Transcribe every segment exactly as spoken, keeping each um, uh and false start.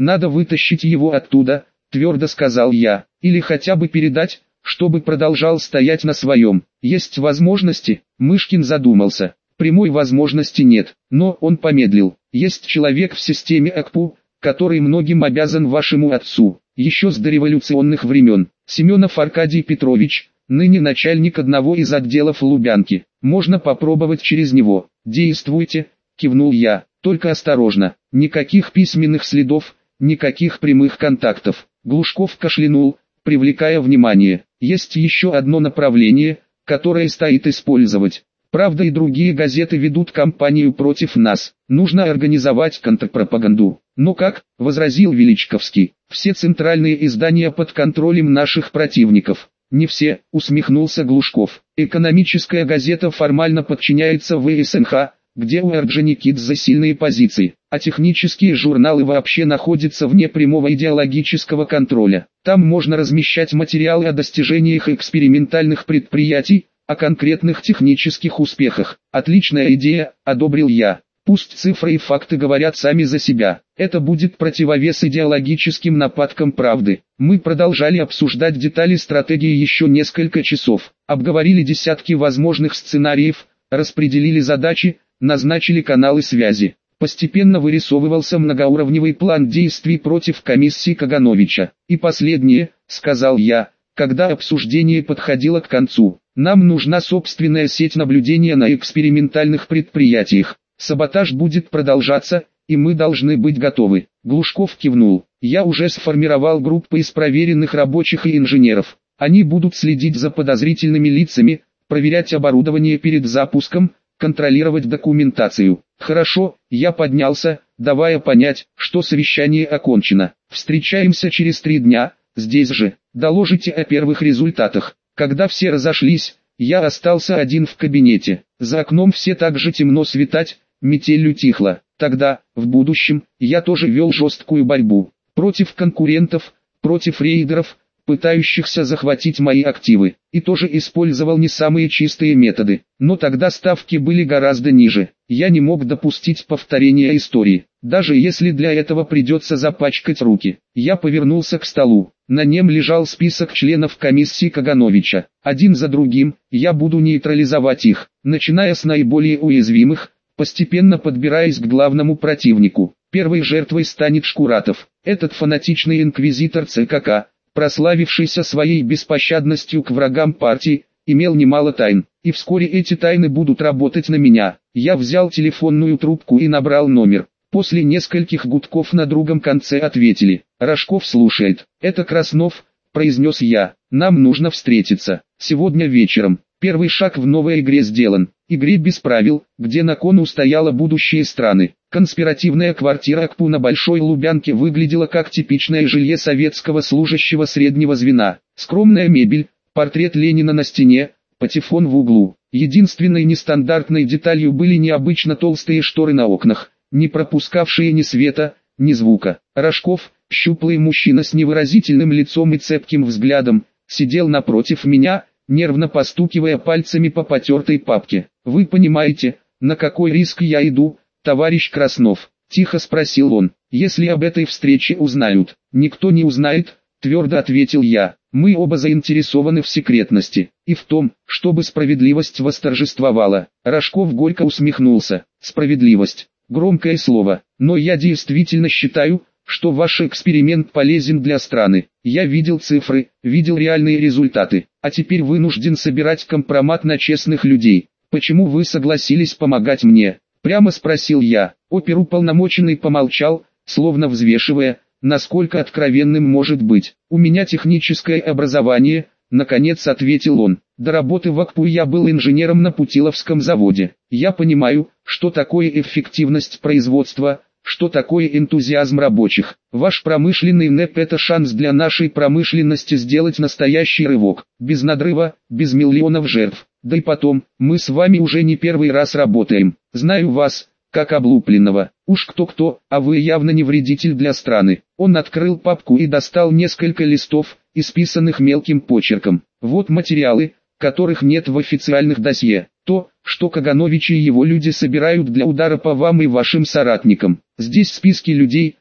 Надо вытащить его оттуда, твердо сказал я, или хотя бы передать, чтобы продолжал стоять на своем. Есть возможности? Мышкин задумался. Прямой возможности нет, но он помедлил. Есть человек в системе ЭКПУ, который многим обязан вашему отцу, еще с дореволюционных времен. Семенов Аркадий Петрович, ныне начальник одного из отделов Лубянки. Можно попробовать через него. Действуйте, кивнул я, только осторожно. Никаких письменных следов, никаких прямых контактов. Глушков кашлянул, привлекая внимание. Есть еще одно направление, которое стоит использовать. «Правда» и другие газеты ведут кампанию против нас. Нужно организовать контрпропаганду. «Но как?» – возразил Величковский. «Все центральные издания под контролем наших противников». «Не все», – усмехнулся Глушков. «Экономическая газета формально подчиняется ВСНХ, где у Орджоникидзе сильные позиции, а технические журналы вообще находятся вне прямого идеологического контроля. Там можно размещать материалы о достижениях экспериментальных предприятий, о конкретных технических успехах. Отличная идея, одобрил я. Пусть цифры и факты говорят сами за себя. Это будет противовес идеологическим нападкам правды. Мы продолжали обсуждать детали стратегии еще несколько часов. Обговорили десятки возможных сценариев, распределили задачи, назначили каналы связи. Постепенно вырисовывался многоуровневый план действий против комиссии Кагановича. И последнее, сказал я, когда обсуждение подходило к концу. Нам нужна собственная сеть наблюдения на экспериментальных предприятиях. Саботаж будет продолжаться, и мы должны быть готовы. Глушков кивнул. Я уже сформировал группы из проверенных рабочих и инженеров. Они будут следить за подозрительными лицами, проверять оборудование перед запуском, контролировать документацию. Хорошо, я поднялся, давая понять, что совещание окончено. Встречаемся через три дня, здесь же. Доложите о первых результатах. Когда все разошлись, я остался один в кабинете. За окном все так же темно светать, метель утихла. Тогда, в будущем, я тоже вел жесткую борьбу. Против конкурентов, против рейдеров, пытающихся захватить мои активы. И тоже использовал не самые чистые методы. Но тогда ставки были гораздо ниже. Я не мог допустить повторения истории. Даже если для этого придется запачкать руки. Я повернулся к столу. На нем лежал список членов комиссии Кагановича. Один за другим, я буду нейтрализовать их, начиная с наиболее уязвимых, постепенно подбираясь к главному противнику. Первой жертвой станет Шкуратов. Этот фанатичный инквизитор ЦКК, прославившийся своей беспощадностью к врагам партии, имел немало тайн. И вскоре эти тайны будут работать на меня. Я взял телефонную трубку и набрал номер. После нескольких гудков на другом конце ответили. «Рожков слушает». «Это Краснов», — произнес я. «Нам нужно встретиться. Сегодня вечером. Первый шаг в новой игре сделан. Игре без правил, где на кону стояло будущее страны». Конспиративная квартира ЭКПУ на Большой Лубянке выглядела как типичное жилье советского служащего среднего звена. Скромная мебель, портрет Ленина на стене, патефон в углу. Единственной нестандартной деталью были необычно толстые шторы на окнах, не пропускавшие ни света, ни звука. Рожков, щуплый мужчина с невыразительным лицом и цепким взглядом, сидел напротив меня, нервно постукивая пальцами по потертой папке. «Вы понимаете, на какой риск я иду, товарищ Краснов?» – тихо спросил он. «Если об этой встрече узнают?» «Никто не узнает», – твердо ответил я. «Мы оба заинтересованы в секретности и в том, чтобы справедливость восторжествовала». Рожков горько усмехнулся. «Справедливость. Громкое слово, но я действительно считаю, что ваш эксперимент полезен для страны. Я видел цифры, видел реальные результаты, а теперь вынужден собирать компромат на честных людей. Почему вы согласились помогать мне?» Прямо спросил я. Оперуполномоченный помолчал, словно взвешивая, насколько откровенным может быть. «У меня техническое образование», наконец ответил он. «До работы в АКПУ я был инженером на Путиловском заводе. Я понимаю, что такое эффективность производства, что такое энтузиазм рабочих. Ваш промышленный НЭП – это шанс для нашей промышленности сделать настоящий рывок. Без надрыва, без миллионов жертв. Да и потом, мы с вами уже не первый раз работаем. Знаю вас, как облупленного. Уж кто-кто, а вы явно не вредитель для страны». Он открыл папку и достал несколько листов, исписанных мелким почерком. «Вот материалы, которых нет в официальных досье. То, что Каганович и его люди собирают для удара по вам и вашим соратникам. Здесь списки людей,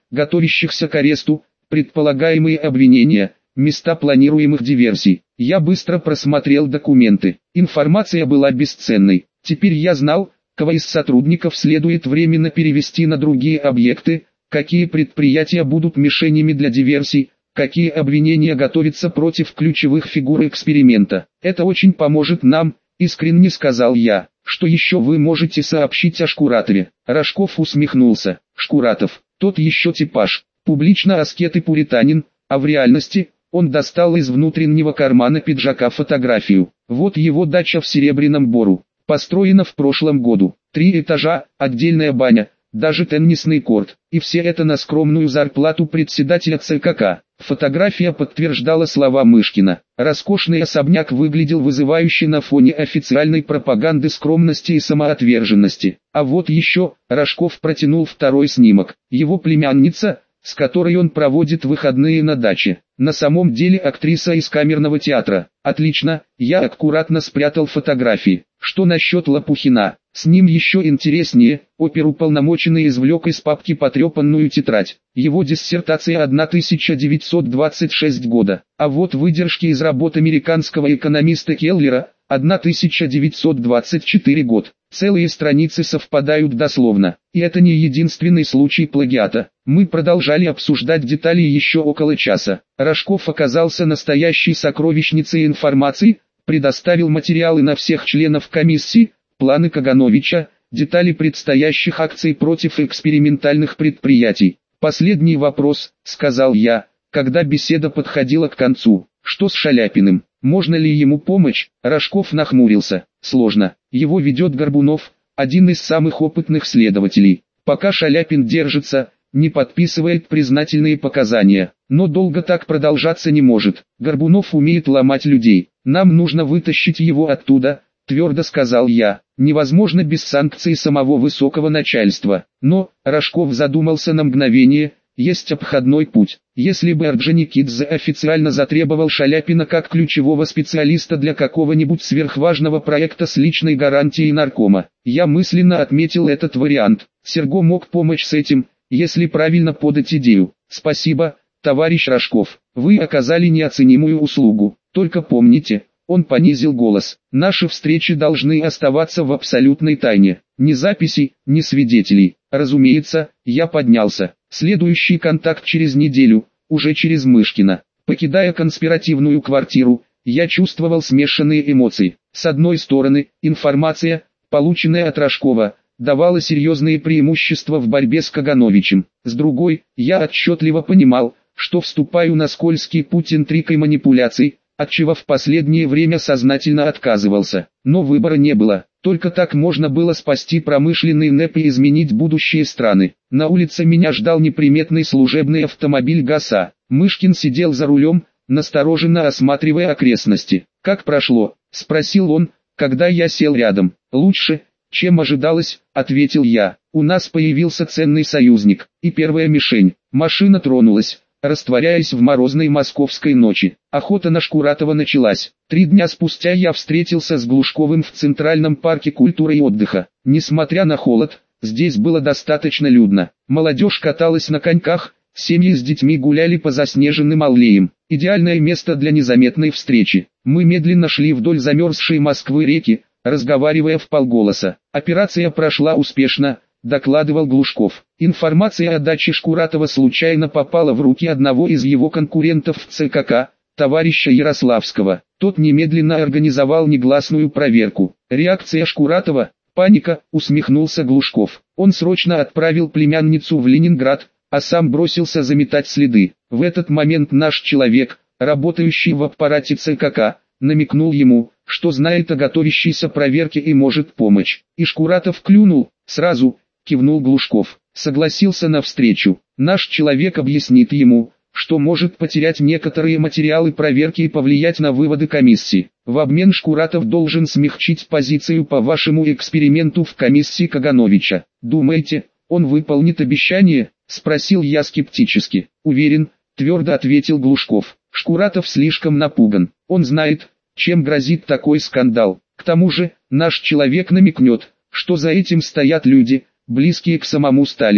готовящихся к аресту, предполагаемые обвинения, места планируемых диверсий. Я быстро просмотрел документы. Информация была бесценной. Теперь я знал, кого из сотрудников следует временно перевести на другие объекты, какие предприятия будут мишенями для диверсий, какие обвинения готовятся против ключевых фигур эксперимента. Это очень поможет нам, искренне сказал я. Что еще вы можете сообщить о Шкуратове? Рожков усмехнулся. Шкуратов, тот еще типаж. Публично аскет и пуританин, а в реальности, он достал из внутреннего кармана пиджака фотографию. Вот его дача в Серебряном Бору. Построена в прошлом году. Три этажа, отдельная баня, даже теннисный корт. И все это на скромную зарплату председателя ЦКК. Фотография подтверждала слова Мышкина. Роскошный особняк выглядел вызывающе на фоне официальной пропаганды скромности и самоотверженности. А вот еще, Рожков протянул второй снимок. Его племянница, с которой он проводит выходные на даче. На самом деле актриса из камерного театра. Отлично, я аккуратно спрятал фотографии. Что насчет Лопухина? С ним еще интереснее. Оперуполномоченный извлек из папки потрепанную тетрадь. Его диссертация тысяча девятьсот двадцать шестого года. А вот выдержки из работ американского экономиста Келлера, тысяча девятьсот двадцать четвёртый год. Целые страницы совпадают дословно. И это не единственный случай плагиата. Мы продолжали обсуждать детали еще около часа. Рожков оказался настоящей сокровищницей информации, предоставил материалы на всех членов комиссии, планы Кагановича, детали предстоящих акций против экспериментальных предприятий. «Последний вопрос», — сказал я, когда беседа подходила к концу. «Что с Шаляпиным? Можно ли ему помочь?» Рожков нахмурился. «Сложно. Его ведет Горбунов, один из самых опытных следователей. Пока Шаляпин держится, не подписывает признательные показания. Но долго так продолжаться не может. Горбунов умеет ломать людей. Нам нужно вытащить его оттуда», — твердо сказал я. «Невозможно без санкций самого высокого начальства. Но», — Рожков задумался на мгновение, — «есть обходной путь. Если бы Орджоникидзе официально затребовал Шаляпина как ключевого специалиста для какого-нибудь сверхважного проекта с личной гарантией наркома». Я мысленно отметил этот вариант. Серго мог помочь с этим, если правильно подать идею. «Спасибо, товарищ Рожков, вы оказали неоценимую услугу. Только помните», — он понизил голос, — «наши встречи должны оставаться в абсолютной тайне. Ни записей, ни свидетелей». Разумеется, я поднялся. Следующий контакт через неделю, уже через Мышкина. Покидая конспиративную квартиру, я чувствовал смешанные эмоции. С одной стороны, информация, полученная от Рожкова, давала серьезные преимущества в борьбе с Кагановичем. С другой, я отчетливо понимал, что вступаю на скользкий путь интриг и манипуляций, от чего в последнее время сознательно отказывался. Но выбора не было. Только так можно было спасти промышленный НЭП и изменить будущее страны. На улице меня ждал неприметный служебный автомобиль ГАСа. Мышкин сидел за рулем, настороженно осматривая окрестности. «Как прошло?» — спросил он, когда я сел рядом. «Лучше, чем ожидалось», — ответил я. «У нас появился ценный союзник, и первая мишень». Машина тронулась, растворяясь в морозной московской ночи. Охота на Шкуратова началась. Три дня спустя я встретился с Глушковым в Центральном парке культуры и отдыха. Несмотря на холод, здесь было достаточно людно. Молодежь каталась на коньках, семьи с детьми гуляли по заснеженным аллеям. Идеальное место для незаметной встречи. Мы медленно шли вдоль замерзшей Москвы реки, разговаривая вполголоса. Операция прошла успешно, докладывал Глушков. Информация о даче Шкуратова случайно попала в руки одного из его конкурентов в ЦКК, товарища Ярославского. Тот немедленно организовал негласную проверку. Реакция Шкуратова — паника, усмехнулся Глушков. Он срочно отправил племянницу в Ленинград, а сам бросился заметать следы. В этот момент наш человек, работающий в аппарате ЦКК, намекнул ему, что знает о готовящейся проверке и может помочь. И Шкуратов клюнул, сразу, кивнул Глушков, согласился на встречу. Наш человек объяснит ему, что может потерять некоторые материалы проверки и повлиять на выводы комиссии. В обмен Шкуратов должен смягчить позицию по вашему эксперименту в комиссии Кагановича. Думаете, он выполнит обещание? Спросил я скептически. Уверен, твердо ответил Глушков. Шкуратов слишком напуган. Он знает, чем грозит такой скандал. К тому же, наш человек намекнет, что за этим стоят люди, близкие к самому Сталину.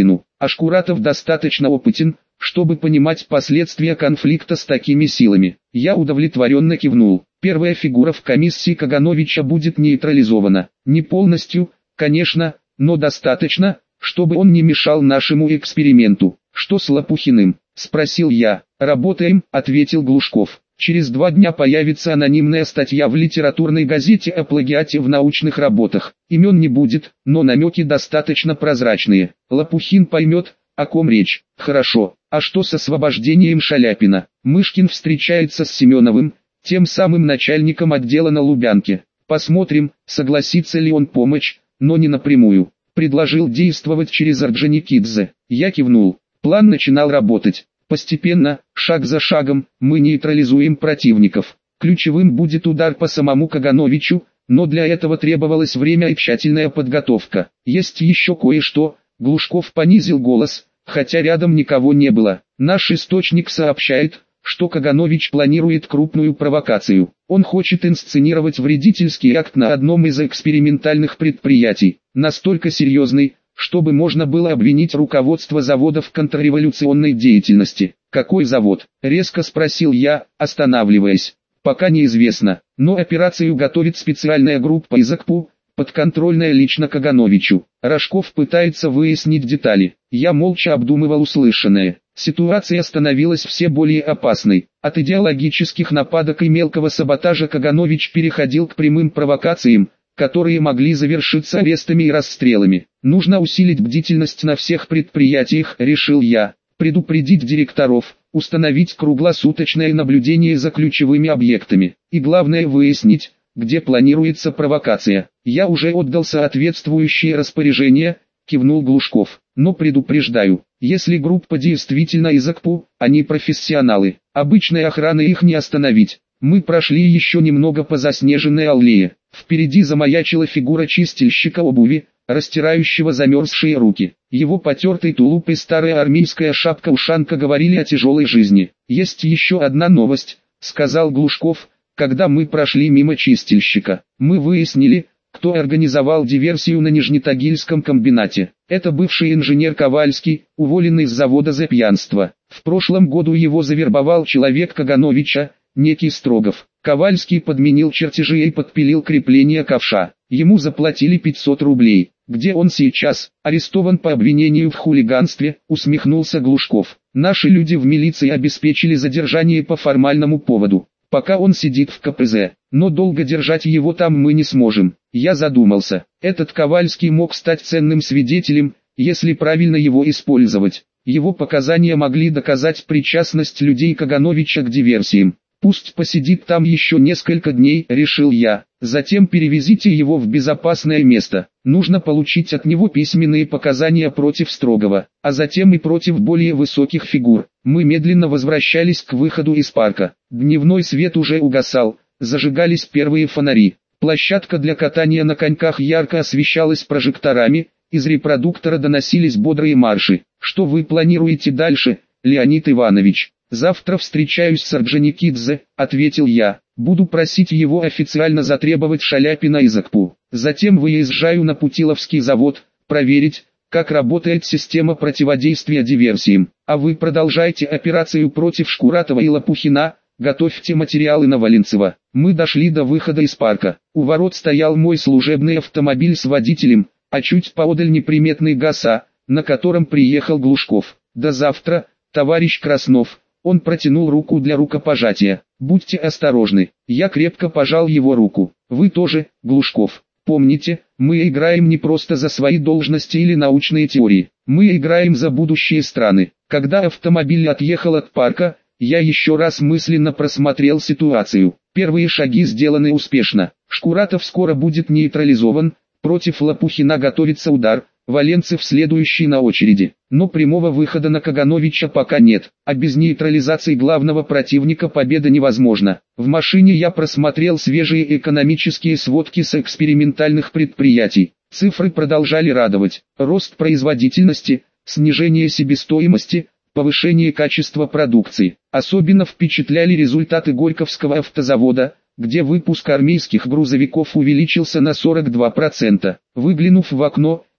а Шкуратов достаточно опытен, чтобы понимать последствия конфликта с такими силами. Я удовлетворенно кивнул. Первая фигура в комиссии Кагановича будет нейтрализована. Не полностью, конечно, но достаточно, чтобы он не мешал нашему эксперименту. «Что с Лопухиным?» – спросил я. «Работаем», – ответил Глушков. «Через два дня появится анонимная статья в литературной газете о плагиате в научных работах. Имен не будет, но намеки достаточно прозрачные. Лопухин поймет, о ком речь». «Хорошо. А что с освобождением Шаляпина?» Мышкин встречается с Семеновым, тем самым начальником отдела на Лубянке. «Посмотрим, согласится ли он помочь, но не напрямую. Предложил действовать через Орджоникидзе». Я кивнул. План начинал работать. Постепенно, шаг за шагом, мы нейтрализуем противников. Ключевым будет удар по самому Кагановичу, но для этого требовалось время и тщательная подготовка. Есть еще кое-что. Глушков понизил голос, хотя рядом никого не было. Наш источник сообщает, что Каганович планирует крупную провокацию. Он хочет инсценировать вредительский акт на одном из экспериментальных предприятий, настолько серьезный, чтобы можно было обвинить руководство завода в контрреволюционной деятельности. «Какой завод?» – резко спросил я, останавливаясь. «Пока неизвестно, но операцию готовит специальная группа из АКПУ, подконтрольная лично Кагановичу. Рожков пытается выяснить детали». Я молча обдумывал услышанное. Ситуация становилась все более опасной. От идеологических нападок и мелкого саботажа Каганович переходил к прямым провокациям, которые могли завершиться арестами и расстрелами. «Нужно усилить бдительность на всех предприятиях», — решил я, предупредить директоров, установить круглосуточное наблюдение за ключевыми объектами, и главное выяснить, где планируется провокация. «Я уже отдал соответствующие распоряжения», — кивнул Глушков, — «но предупреждаю, если группа действительно из АКПУ, они профессионалы, обычной охраны их не остановить». Мы прошли еще немного по заснеженной аллее. Впереди замаячила фигура чистильщика обуви, растирающего замерзшие руки. Его потертый тулуп и старая армейская шапка-ушанка говорили о тяжелой жизни. «Есть еще одна новость», — сказал Глушков, когда мы прошли мимо чистильщика. «Мы выяснили, кто организовал диверсию на Нижнетагильском комбинате. Это бывший инженер Ковальский, уволенный с завода за пьянство. В прошлом году его завербовал человек Кагановича, некий Строгов. Ковальский подменил чертежи и подпилил крепление ковша. Ему заплатили пятьсот рублей. Где он сейчас? Арестован по обвинению в хулиганстве», — усмехнулся Глушков. «Наши люди в милиции обеспечили задержание по формальному поводу. Пока он сидит в ка пэ зэ, но долго держать его там мы не сможем». Я задумался. Этот Ковальский мог стать ценным свидетелем, если правильно его использовать. Его показания могли доказать причастность людей Кагановича к диверсиям. «Пусть посидит там еще несколько дней», — решил я. «Затем перевезите его в безопасное место. Нужно получить от него письменные показания против Строгова, а затем и против более высоких фигур». Мы медленно возвращались к выходу из парка. Дневной свет уже угасал, зажигались первые фонари. Площадка для катания на коньках ярко освещалась прожекторами, из репродуктора доносились бодрые марши. «Что вы планируете дальше, Леонид Иванович?» «Завтра встречаюсь с Орджоникидзе», — ответил я. «Буду просить его официально затребовать Шаляпина из АКПУ. Затем выезжаю на Путиловский завод, проверить, как работает система противодействия диверсиям. А вы продолжайте операцию против Шкуратова и Лопухина, готовьте материалы на Валенцева». Мы дошли до выхода из парка. У ворот стоял мой служебный автомобиль с водителем, а чуть поодаль неприметный ГАЗа, на котором приехал Глушков. «До завтра, товарищ Краснов». Он протянул руку для рукопожатия. «Будьте осторожны». Я крепко пожал его руку. «Вы тоже, Глушков. Помните, мы играем не просто за свои должности или научные теории. Мы играем за будущее страны». Когда автомобиль отъехал от парка, я еще раз мысленно просмотрел ситуацию. Первые шаги сделаны успешно. Шкуратов скоро будет нейтрализован, против Лопухина готовится удар, Валенцев следующий на очереди. Но прямого выхода на Кагановича пока нет, а без нейтрализации главного противника победа невозможна. В машине я просмотрел свежие экономические сводки с экспериментальных предприятий. Цифры продолжали радовать. Рост производительности, снижение себестоимости, повышение качества продукции. Особенно впечатляли результаты Горьковского автозавода, где выпуск армейских грузовиков увеличился на сорок два процента. Выглянув в окно,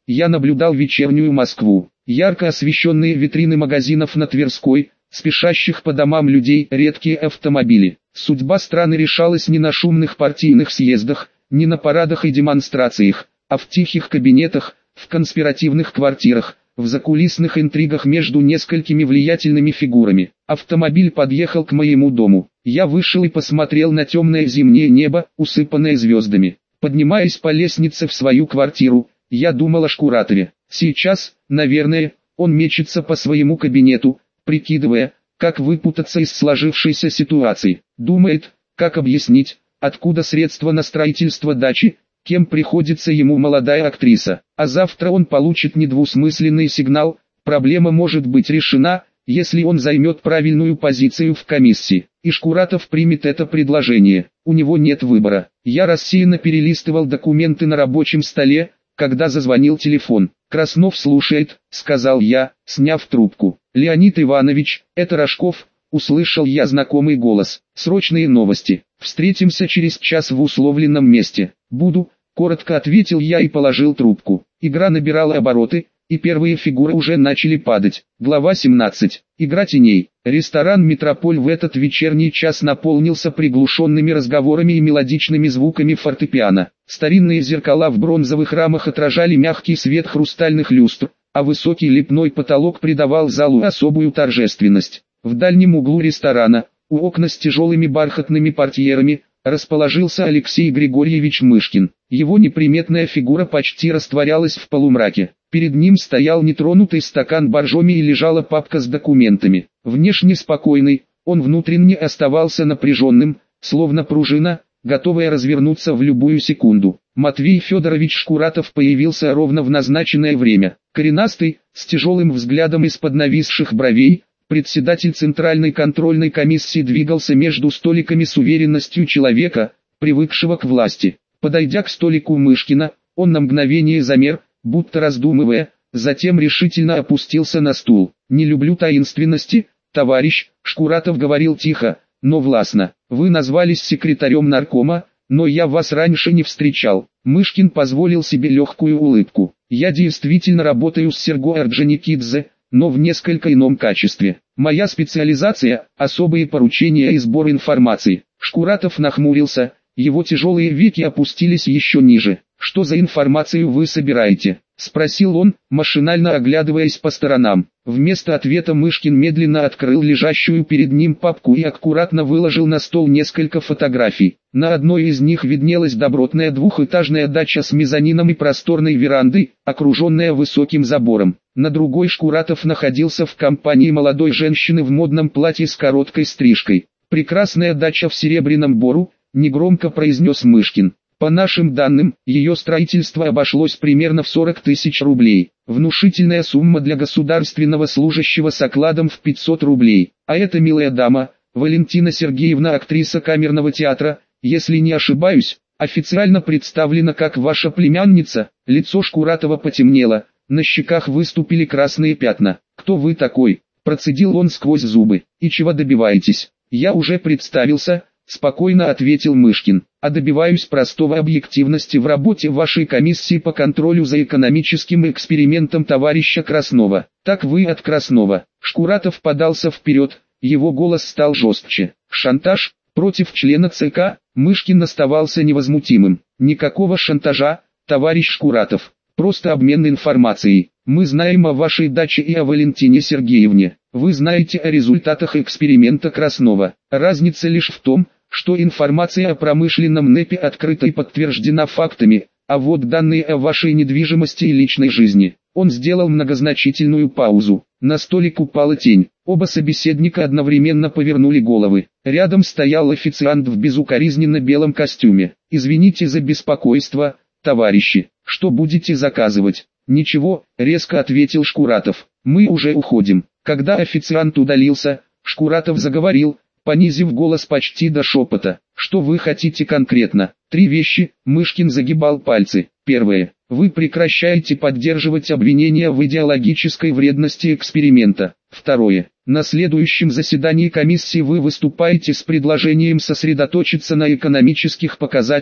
я наблюдал вечернюю Москву. Ярко освещенные витрины магазинов на Тверской, спешащих по домам людей, редкие автомобили. Судьба страны решалась не на шумных партийных съездах, не на парадах и демонстрациях, а в тихих кабинетах, в конспиративных квартирах, в закулисных интригах между несколькими влиятельными фигурами. Автомобиль подъехал к моему дому. Я вышел и посмотрел на темное зимнее небо, усыпанное звездами. Поднимаясь по лестнице в свою квартиру, я думал о Шкуратове. Сейчас, наверное, он мечется по своему кабинету, прикидывая, как выпутаться из сложившейся ситуации. Думает, как объяснить, откуда средства на строительство дачи, кем приходится ему молодая актриса. А завтра он получит недвусмысленный сигнал, проблема может быть решена, если он займет правильную позицию в комиссии. И Шкуратов примет это предложение. У него нет выбора. Я рассеянно перелистывал документы на рабочем столе, когда зазвонил телефон. «Краснов слушает», — сказал я, сняв трубку. «Леонид Иванович, это Рожков», — услышал я знакомый голос. «Срочные новости. Встретимся через час в условленном месте». «Буду», — коротко ответил я и положил трубку. Игра набирала обороты, и первые фигуры уже начали падать. Глава семнадцать. Игра теней. Ресторан «Метрополь» в этот вечерний час наполнился приглушенными разговорами и мелодичными звуками фортепиано. Старинные зеркала в бронзовых рамах отражали мягкий свет хрустальных люстр, а высокий лепной потолок придавал залу особую торжественность. В дальнем углу ресторана, у окна с тяжелыми бархатными портьерами, расположился Алексей Григорьевич Мышкин. Его неприметная фигура почти растворялась в полумраке. Перед ним стоял нетронутый стакан боржоми и лежала папка с документами. Внешне спокойный, он внутренне оставался напряженным, словно пружина, готовая развернуться в любую секунду. Матвей Федорович Шкуратов появился ровно в назначенное время. Коренастый, с тяжелым взглядом из-под нависших бровей, председатель Центральной контрольной комиссии двигался между столиками с уверенностью человека, привыкшего к власти. Подойдя к столику Мышкина, он на мгновение замер, будто раздумывая, затем решительно опустился на стул. «Не люблю таинственности, товарищ», — Шкуратов говорил тихо, но властно. «Вы назвались секретарем наркома, но я вас раньше не встречал». Мышкин позволил себе легкую улыбку. «Я действительно работаю с Серго Орджоникидзе, но в несколько ином качестве. Моя специализация – особые поручения и сбор информации». Шкуратов нахмурился, его тяжелые веки опустились еще ниже. «Что за информацию вы собираете?» – спросил он, машинально оглядываясь по сторонам. Вместо ответа Мышкин медленно открыл лежащую перед ним папку и аккуратно выложил на стол несколько фотографий. На одной из них виднелась добротная двухэтажная дача с мезонином и просторной верандой, окруженная высоким забором. На другой Шкуратов находился в компании молодой женщины в модном платье с короткой стрижкой. «Прекрасная дача в Серебряном Бору», — негромко произнес Мышкин. «По нашим данным, ее строительство обошлось примерно в сорок тысяч рублей. Внушительная сумма для государственного служащего с окладом в пятьсот рублей. А эта милая дама, Валентина Сергеевна, актриса камерного театра, если не ошибаюсь, официально представлена как ваша племянница». Лицо Шкуратова потемнело, на щеках выступили красные пятна. «Кто вы такой?» – процедил он сквозь зубы. «И чего добиваетесь?» «Я уже представился», — спокойно ответил Мышкин. «А добиваюсь простого объективности в работе вашей комиссии по контролю за экономическим экспериментом товарища Краснова». «Так вы от Краснова». Шкуратов подался вперед, его голос стал жестче. «Шантаж против члена ЦК?» Мышкин оставался невозмутимым. «Никакого шантажа, товарищ Шкуратов. Просто обмен информацией. Мы знаем о вашей даче и о Валентине Сергеевне. Вы знаете о результатах эксперимента Краснова. Разница лишь в том, что информация о промышленном НЭПе открыта и подтверждена фактами, а вот данные о вашей недвижимости и личной жизни». Он сделал многозначительную паузу. На столик упала тень. Оба собеседника одновременно повернули головы. Рядом стоял официант в безукоризненно белом костюме. «Извините за беспокойство, товарищи. Что будете заказывать?» «Ничего», — резко ответил Шкуратов. «Мы уже уходим». Когда официант удалился, Шкуратов заговорил, понизив голос почти до шепота. «Что вы хотите конкретно?» «Три вещи», — Мышкин загибал пальцы. «Первое. Вы прекращаете поддерживать обвинения в идеологической вредности эксперимента. Второе. На следующем заседании комиссии вы выступаете с предложением сосредоточиться на экономических показателях,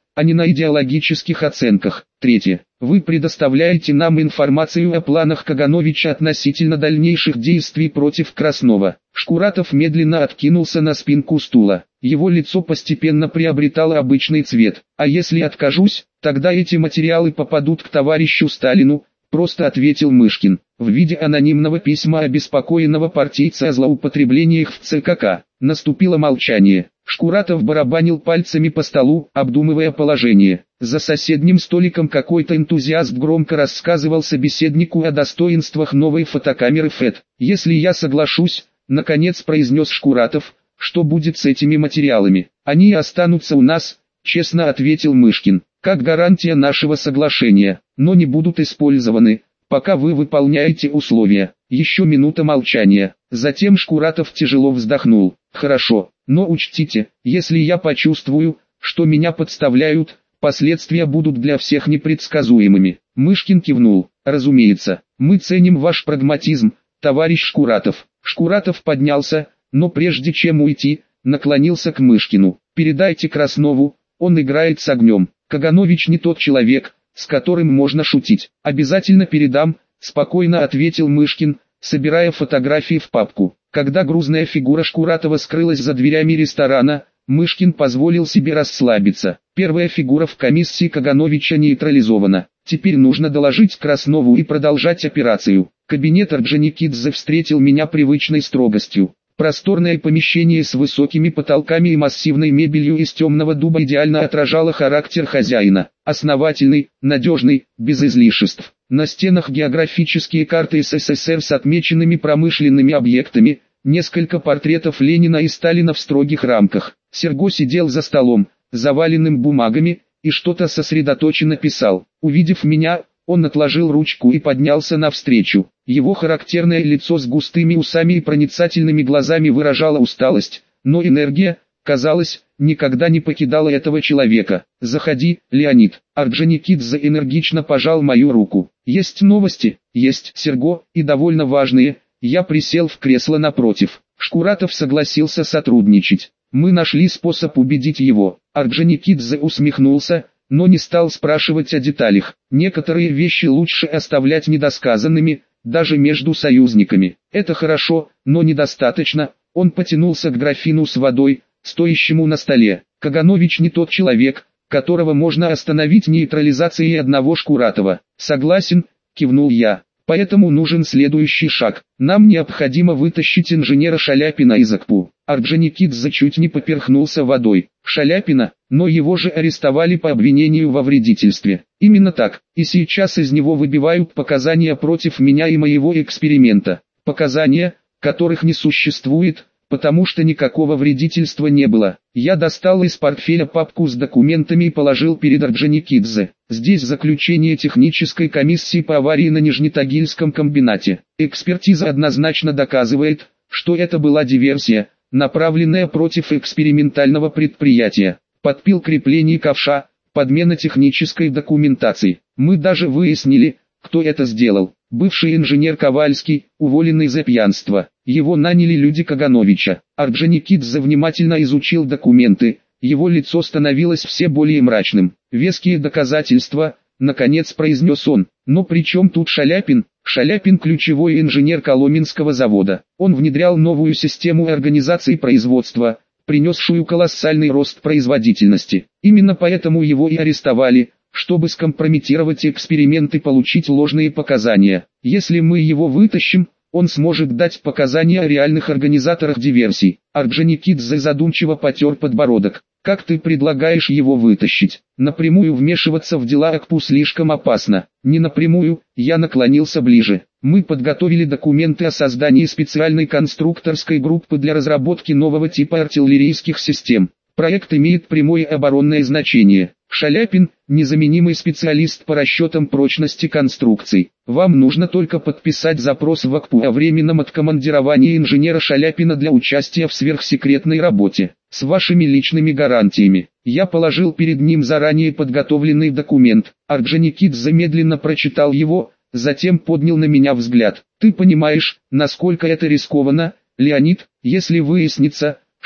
а не на идеологических оценках. Третье. Вы предоставляете нам информацию о планах Кагановича относительно дальнейших действий против Краснова. Шкуратов медленно откинулся на спинку стула. Его лицо постепенно приобретало обычный цвет. А если откажусь, тогда эти материалы попадут к товарищу Сталину, просто ответил Мышкин, в виде анонимного письма обеспокоенного партийца о злоупотреблениях в ЦКК. Наступило молчание. Шкуратов барабанил пальцами по столу, обдумывая положение. За соседним столиком какой-то энтузиаст громко рассказывал собеседнику о достоинствах новой фотокамеры ФЭТ. «Если я соглашусь», — наконец произнес Шкуратов, — «что будет с этими материалами? Они останутся у нас», — честно ответил Мышкин, — «как гарантия нашего соглашения, но не будут использованы, пока вы выполняете условия». Еще минута молчания. Затем Шкуратов тяжело вздохнул. «Хорошо, но учтите, если я почувствую, что меня подставляют, последствия будут для всех непредсказуемыми». Мышкин кивнул. «Разумеется, мы ценим ваш прагматизм, товарищ Шкуратов». Шкуратов поднялся, но прежде чем уйти, наклонился к Мышкину. «Передайте Краснову, он играет с огнем. Каганович не тот человек, с которым можно шутить». «Обязательно передам», — спокойно ответил Мышкин, собирая фотографии в папку. Когда грузная фигура Шкуратова скрылась за дверями ресторана, Мышкин позволил себе расслабиться. Первая фигура в комиссии Кагановича нейтрализована. Теперь нужно доложить Краснову и продолжать операцию. Кабинет Орджоникидзе встретил меня привычной строгостью. Просторное помещение с высокими потолками и массивной мебелью из темного дуба идеально отражало характер хозяина. Основательный, надежный, без излишеств. На стенах географические карты СССР с отмеченными промышленными объектами, несколько портретов Ленина и Сталина в строгих рамках. Серго сидел за столом, заваленным бумагами, и что-то сосредоточенно писал. Увидев меня, он отложил ручку и поднялся навстречу. Его характерное лицо с густыми усами и проницательными глазами выражало усталость, но энергия, казалось, никогда не покидала этого человека. «Заходи, Леонид». Орджоникидзе энергично пожал мою руку. «Есть новости?» «Есть, Серго, и довольно важные». Я присел в кресло напротив. Шкуратов согласился сотрудничать. Мы нашли способ убедить его. Орджоникидзе усмехнулся, но не стал спрашивать о деталях. Некоторые вещи лучше оставлять недосказанными, даже между союзниками. Это хорошо, но недостаточно. Он потянулся к графину с водой, стоящему на столе. Каганович не тот человек, которого можно остановить нейтрализацией одного Шкуратова. Согласен, кивнул я. Поэтому нужен следующий шаг. Нам необходимо вытащить инженера Шаляпина из АКПУ. Орджоникидзе чуть не поперхнулся водой. Шаляпина, но его же арестовали по обвинению во вредительстве. Именно так, и сейчас из него выбивают показания против меня и моего эксперимента. Показания, которых не существует, потому что никакого вредительства не было. Я достал из портфеля папку с документами и положил перед Орджоникидзе. Здесь заключение технической комиссии по аварии на Нижнетагильском комбинате. Экспертиза однозначно доказывает, что это была диверсия, направленная против экспериментального предприятия. Подпил крепление ковша, подмена технической документации. Мы даже выяснили, кто это сделал. Бывший инженер Ковальский, уволенный за пьянство. Его наняли люди Кагановича. Орджоникидзе внимательно изучил документы, его лицо становилось все более мрачным. «Веские доказательства», — наконец произнес он. «Но при чем тут Шаляпин?» Шаляпин — ключевой инженер Коломенского завода. Он внедрял новую систему организации производства, принесшую колоссальный рост производительности. Именно поэтому его и арестовали, чтобы скомпрометировать эксперимент и получить ложные показания. Если мы его вытащим, он сможет дать показания о реальных организаторах диверсий. Орджоникидзе задумчиво потер подбородок. Как ты предлагаешь его вытащить? Напрямую вмешиваться в дела АКПУ слишком опасно. Не напрямую, я наклонился ближе. Мы подготовили документы о создании специальной конструкторской группы для разработки нового типа артиллерийских систем. Проект имеет прямое оборонное значение. Шаляпин – незаменимый специалист по расчетам прочности конструкций. Вам нужно только подписать запрос в АКПУ о временном откомандировании инженера Шаляпина для участия в сверхсекретной работе, с вашими личными гарантиями. Я положил перед ним заранее подготовленный документ. Орджоникидзе медленно прочитал его, затем поднял на меня взгляд. Ты понимаешь, насколько это рискованно, Леонид, если выяснится,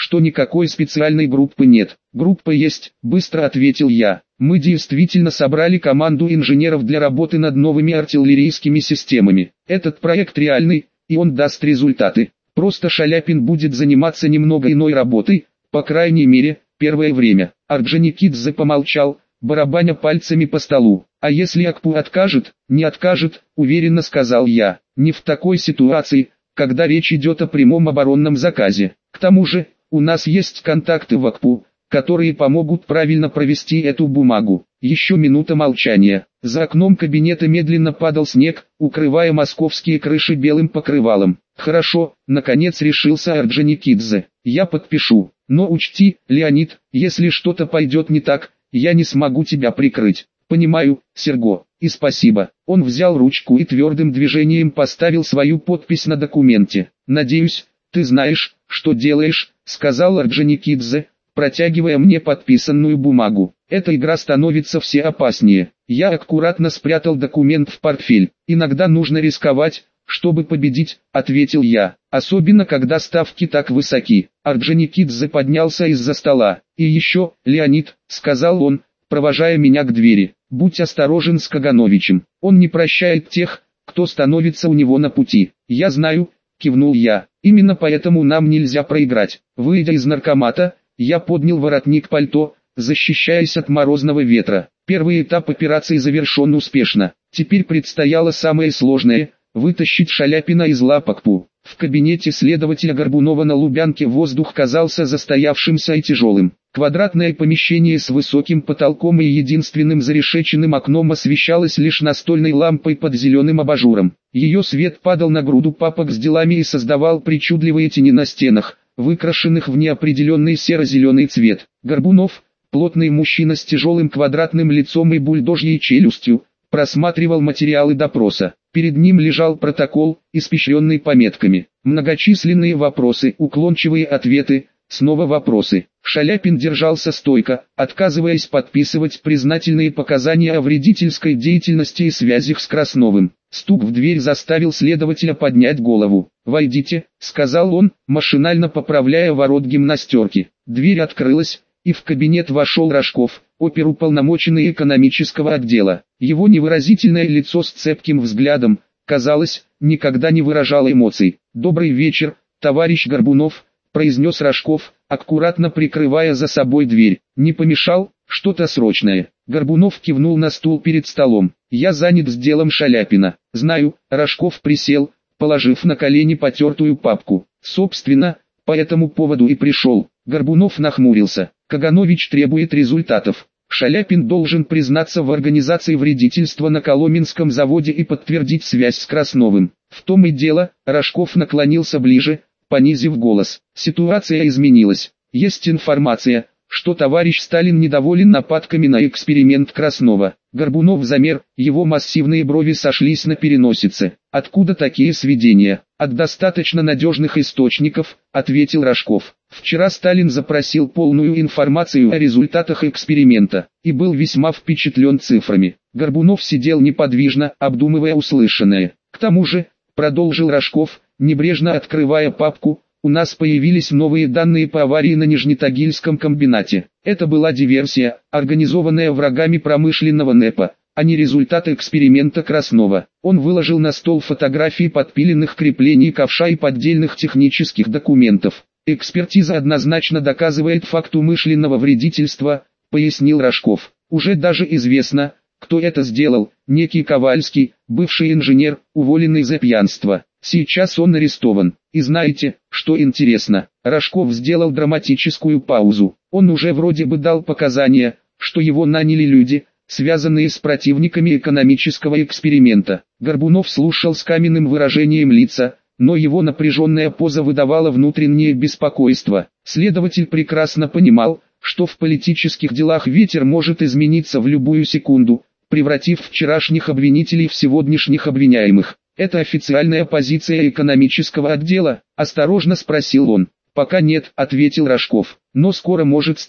что никакой специальной группы нет. Группа есть, быстро ответил я. Мы действительно собрали команду инженеров для работы над новыми артиллерийскими системами. Этот проект реальный, и он даст результаты. Просто Шаляпин будет заниматься немного иной работой, по крайней мере, первое время. Орджоникидзе помолчал, барабаня пальцами по столу. А если Акпу откажет? Не откажет, уверенно сказал я. Не в такой ситуации, когда речь идет о прямом оборонном заказе. К тому же, у нас есть контакты в Акпу, которые помогут правильно провести эту бумагу. Еще минута молчания. За окном кабинета медленно падал снег, укрывая московские крыши белым покрывалом. Хорошо, наконец решился Орджоникидзе. Я подпишу. Но учти, Леонид, если что-то пойдет не так, я не смогу тебя прикрыть. Понимаю, Серго, и спасибо. Он взял ручку и твердым движением поставил свою подпись на документе. Надеюсь, ты знаешь, что делаешь, сказал Орджоникидзе, протягивая мне подписанную бумагу. Эта игра становится все опаснее. Я аккуратно спрятал документ в портфель. Иногда нужно рисковать, чтобы победить, ответил я. Особенно когда ставки так высоки. Орджоникидзе поднялся из-за стола. И еще, Леонид, сказал он, провожая меня к двери, будь осторожен с Кагановичем. Он не прощает тех, кто становится у него на пути. Я знаю, кивнул я. Именно поэтому нам нельзя проиграть. Выйдя из наркомата, я поднял воротник пальто, защищаясь от морозного ветра. Первый этап операции завершен успешно. Теперь предстояло самое сложное – вытащить Шаляпина из лап Акпу. В кабинете следователя Горбунова на Лубянке воздух казался застоявшимся и тяжелым. Квадратное помещение с высоким потолком и единственным зарешеченным окном освещалось лишь настольной лампой под зеленым абажуром. Ее свет падал на груду папок с делами и создавал причудливые тени на стенах, выкрашенных в неопределенный серо-зеленый цвет. Горбунов, плотный мужчина с тяжелым квадратным лицом и бульдожьей челюстью, просматривал материалы допроса. Перед ним лежал протокол, испещренный пометками. Многочисленные вопросы, уклончивые ответы, снова вопросы. Шаляпин держался стойко, отказываясь подписывать признательные показания о вредительской деятельности и связях с Красновым. Стук в дверь заставил следователя поднять голову. «Войдите», — сказал он, машинально поправляя ворот гимнастерки. Дверь открылась, и в кабинет вошел Рожков, оперуполномоченный экономического отдела. Его невыразительное лицо с цепким взглядом, казалось, никогда не выражало эмоций. «Добрый вечер, товарищ Горбунов», — произнес Рожков, аккуратно прикрывая за собой дверь. «Не помешал? Что-то срочное?» Горбунов кивнул на стул перед столом. «Я занят с делом Шаляпина». «Знаю», — Рожков присел, положив на колени потертую папку. «Собственно, по этому поводу и пришел». Горбунов нахмурился. «Каганович требует результатов. Шаляпин должен признаться в организации вредительства на Коломенском заводе и подтвердить связь с Красновым». «В том и дело», — Рожков наклонился ближе, понизив голос. «Ситуация изменилась. Есть информация, что товарищ Сталин недоволен нападками на эксперимент Краснова». Горбунов замер, его массивные брови сошлись на переносице. «Откуда такие сведения?» «От достаточно надежных источников», — ответил Рожков. «Вчера Сталин запросил полную информацию о результатах эксперимента, и был весьма впечатлен цифрами». Горбунов сидел неподвижно, обдумывая услышанное. «К тому же», — продолжил Рожков, небрежно открывая папку, «у нас появились новые данные по аварии на Нижнетагильском комбинате. Это была диверсия, организованная врагами промышленного НЭПа, а не результат эксперимента Краснова». Он выложил на стол фотографии подпиленных креплений ковша и поддельных технических документов. «Экспертиза однозначно доказывает факт умышленного вредительства», — пояснил Рожков. «Уже даже известно, кто это сделал, некий Ковальский, бывший инженер, уволенный за пьянство. Сейчас он арестован. И знаете, что интересно?» Рожков сделал драматическую паузу. Он уже вроде бы дал показания, что его наняли люди, связанные с противниками экономического эксперимента. Горбунов слушал с каменным выражением лица, но его напряженная поза выдавала внутреннее беспокойство. Следователь прекрасно понимал, что в политических делах ветер может измениться в любую секунду, превратив вчерашних обвинителей в сегодняшних обвиняемых. «Это официальная позиция экономического отдела?» – осторожно спросил он. «Пока нет», – ответил Рожков, – «но скоро может стать».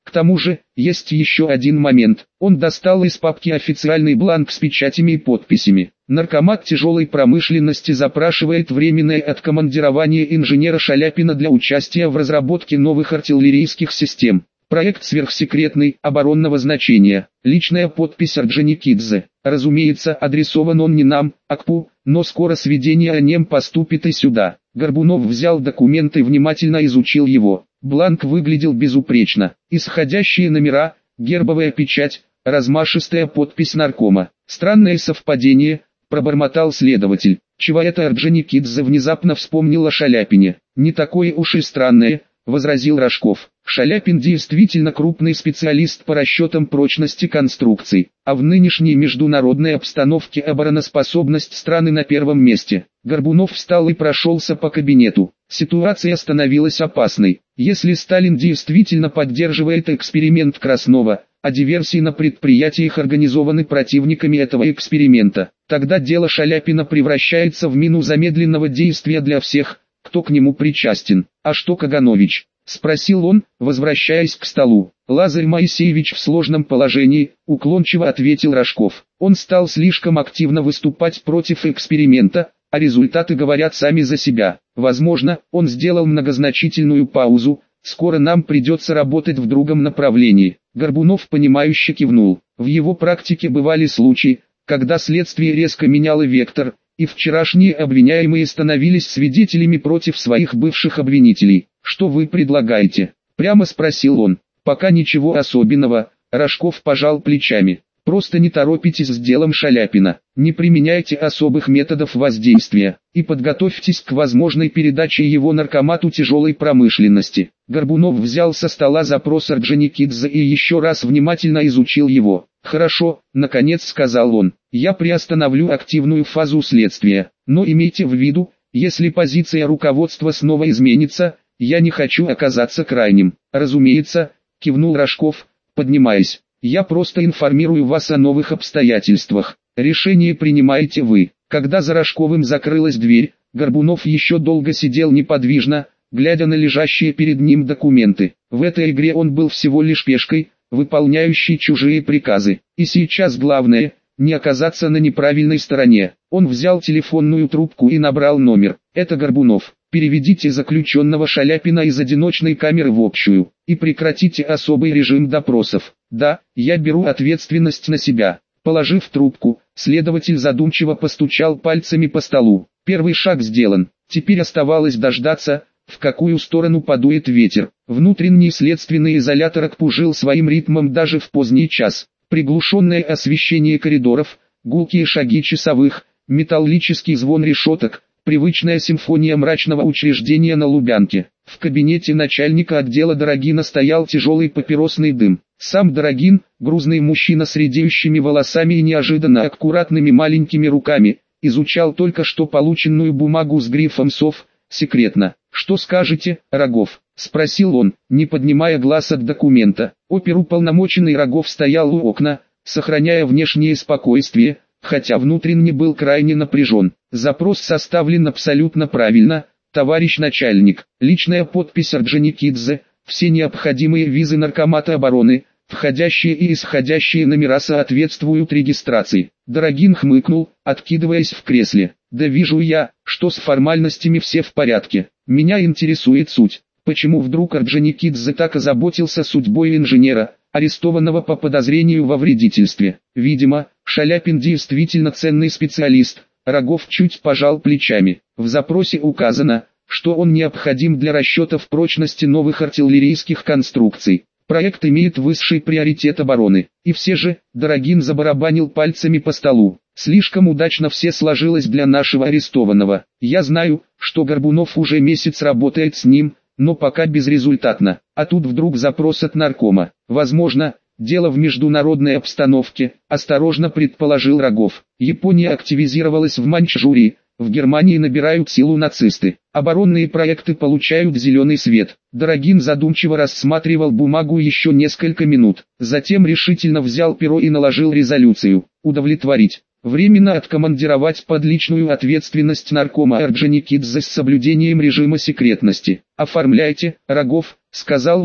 К тому же, есть еще один момент. Он достал из папки официальный бланк с печатями и подписями. Наркомат тяжелой промышленности запрашивает временное откомандирование инженера Шаляпина для участия в разработке новых артиллерийских систем. Проект сверхсекретный, оборонного значения. Личная подпись Орджоникидзе. Разумеется, адресован он не нам, а КПУ, но скоро сведения о нем поступит и сюда. Горбунов взял документ и внимательно изучил его. Бланк выглядел безупречно. Исходящие номера, гербовая печать, размашистая подпись наркома. Странное совпадение, пробормотал следователь. Чего это Орджоникидзе внезапно вспомнил о Шаляпине? Не такое уж и странное, возразил Рожков. Шаляпин действительно крупный специалист по расчетам прочности конструкций, а в нынешней международной обстановке обороноспособность страны на первом месте. Горбунов встал и прошелся по кабинету. Ситуация становилась опасной. Если Сталин действительно поддерживает эксперимент Краснова, а диверсии на предприятиях организованы противниками этого эксперимента, тогда дело Шаляпина превращается в мину замедленного действия для всех, кто к нему причастен. А что Каганович? Спросил он, возвращаясь к столу. Лазарь Моисеевич в сложном положении, уклончиво ответил Рожков. Он стал слишком активно выступать против эксперимента, а результаты говорят сами за себя. Возможно, он сделал многозначительную паузу, скоро нам придется работать в другом направлении. Горбунов понимающе кивнул. В его практике бывали случаи, когда следствие резко меняло вектор, и вчерашние обвиняемые становились свидетелями против своих бывших обвинителей. «Что вы предлагаете?» – прямо спросил он. «Пока ничего особенного», – Рожков пожал плечами. «Просто не торопитесь с делом Шаляпина, не применяйте особых методов воздействия, и подготовьтесь к возможной передаче его наркомату тяжелой промышленности». Горбунов взял со стола запрос Орджоникидзе и еще раз внимательно изучил его. «Хорошо», – наконец сказал он, – «я приостановлю активную фазу следствия, но имейте в виду, если позиция руководства снова изменится, я не хочу оказаться крайним». «Разумеется», – кивнул Рожков, поднимаясь. «Я просто информирую вас о новых обстоятельствах. Решение принимаете вы». Когда за Рожковым закрылась дверь, Горбунов еще долго сидел неподвижно, глядя на лежащие перед ним документы. В этой игре он был всего лишь пешкой, выполняющей чужие приказы. И сейчас главное – не оказаться на неправильной стороне. Он взял телефонную трубку и набрал номер. «Это Горбунов. Переведите заключенного Шаляпина из одиночной камеры в общую, и прекратите особый режим допросов». «Да, я беру ответственность на себя». Положив трубку, следователь задумчиво постучал пальцами по столу. Первый шаг сделан. Теперь оставалось дождаться, в какую сторону подует ветер. Внутренний следственный изолятор КПУ жил своим ритмом даже в поздний час. Приглушенное освещение коридоров, гулкие шаги часовых, металлический звон решеток, привычная симфония мрачного учреждения на Лубянке. В кабинете начальника отдела Дорогина стоял тяжелый папиросный дым. Сам Дорогин, грузный мужчина с редеющими волосами и неожиданно аккуратными маленькими руками, изучал только что полученную бумагу с грифом «Сов», секретно. «Что скажете, Рогов?» – спросил он, не поднимая глаз от документа. Оперуполномоченный Рогов стоял у окна, сохраняя внешнее спокойствие, хотя внутренне был крайне напряжен. «Запрос составлен абсолютно правильно, товарищ начальник. Личная подпись Орджоникидзе, все необходимые визы наркомата обороны, входящие и исходящие номера соответствуют регистрации». Дорогин хмыкнул, откидываясь в кресле. «Да вижу я, что с формальностями все в порядке. Меня интересует суть. Почему вдруг Орджоникидзе так озаботился судьбой инженера, арестованного по подозрению во вредительстве? Видимо, Шаляпин действительно ценный специалист». Рогов чуть пожал плечами. В запросе указано, что он необходим для расчетов прочности новых артиллерийских конструкций. Проект имеет высший приоритет обороны. И все же, Дорогин забарабанил пальцами по столу. Слишком удачно все сложилось для нашего арестованного. Я знаю, что Горбунов уже месяц работает с ним, но пока безрезультатно. А тут вдруг запрос от наркома. Возможно, дело в международной обстановке, осторожно предположил Рогов. Япония активизировалась в Маньчжурии, в Германии набирают силу нацисты. Оборонные проекты получают зеленый свет. Дорогин задумчиво рассматривал бумагу еще несколько минут. Затем решительно взял перо и наложил резолюцию. Удовлетворить. Временно откомандировать под личную ответственность наркома Орджоникидзе с соблюдением режима секретности. «Оформляйте, Рогов», — сказал он,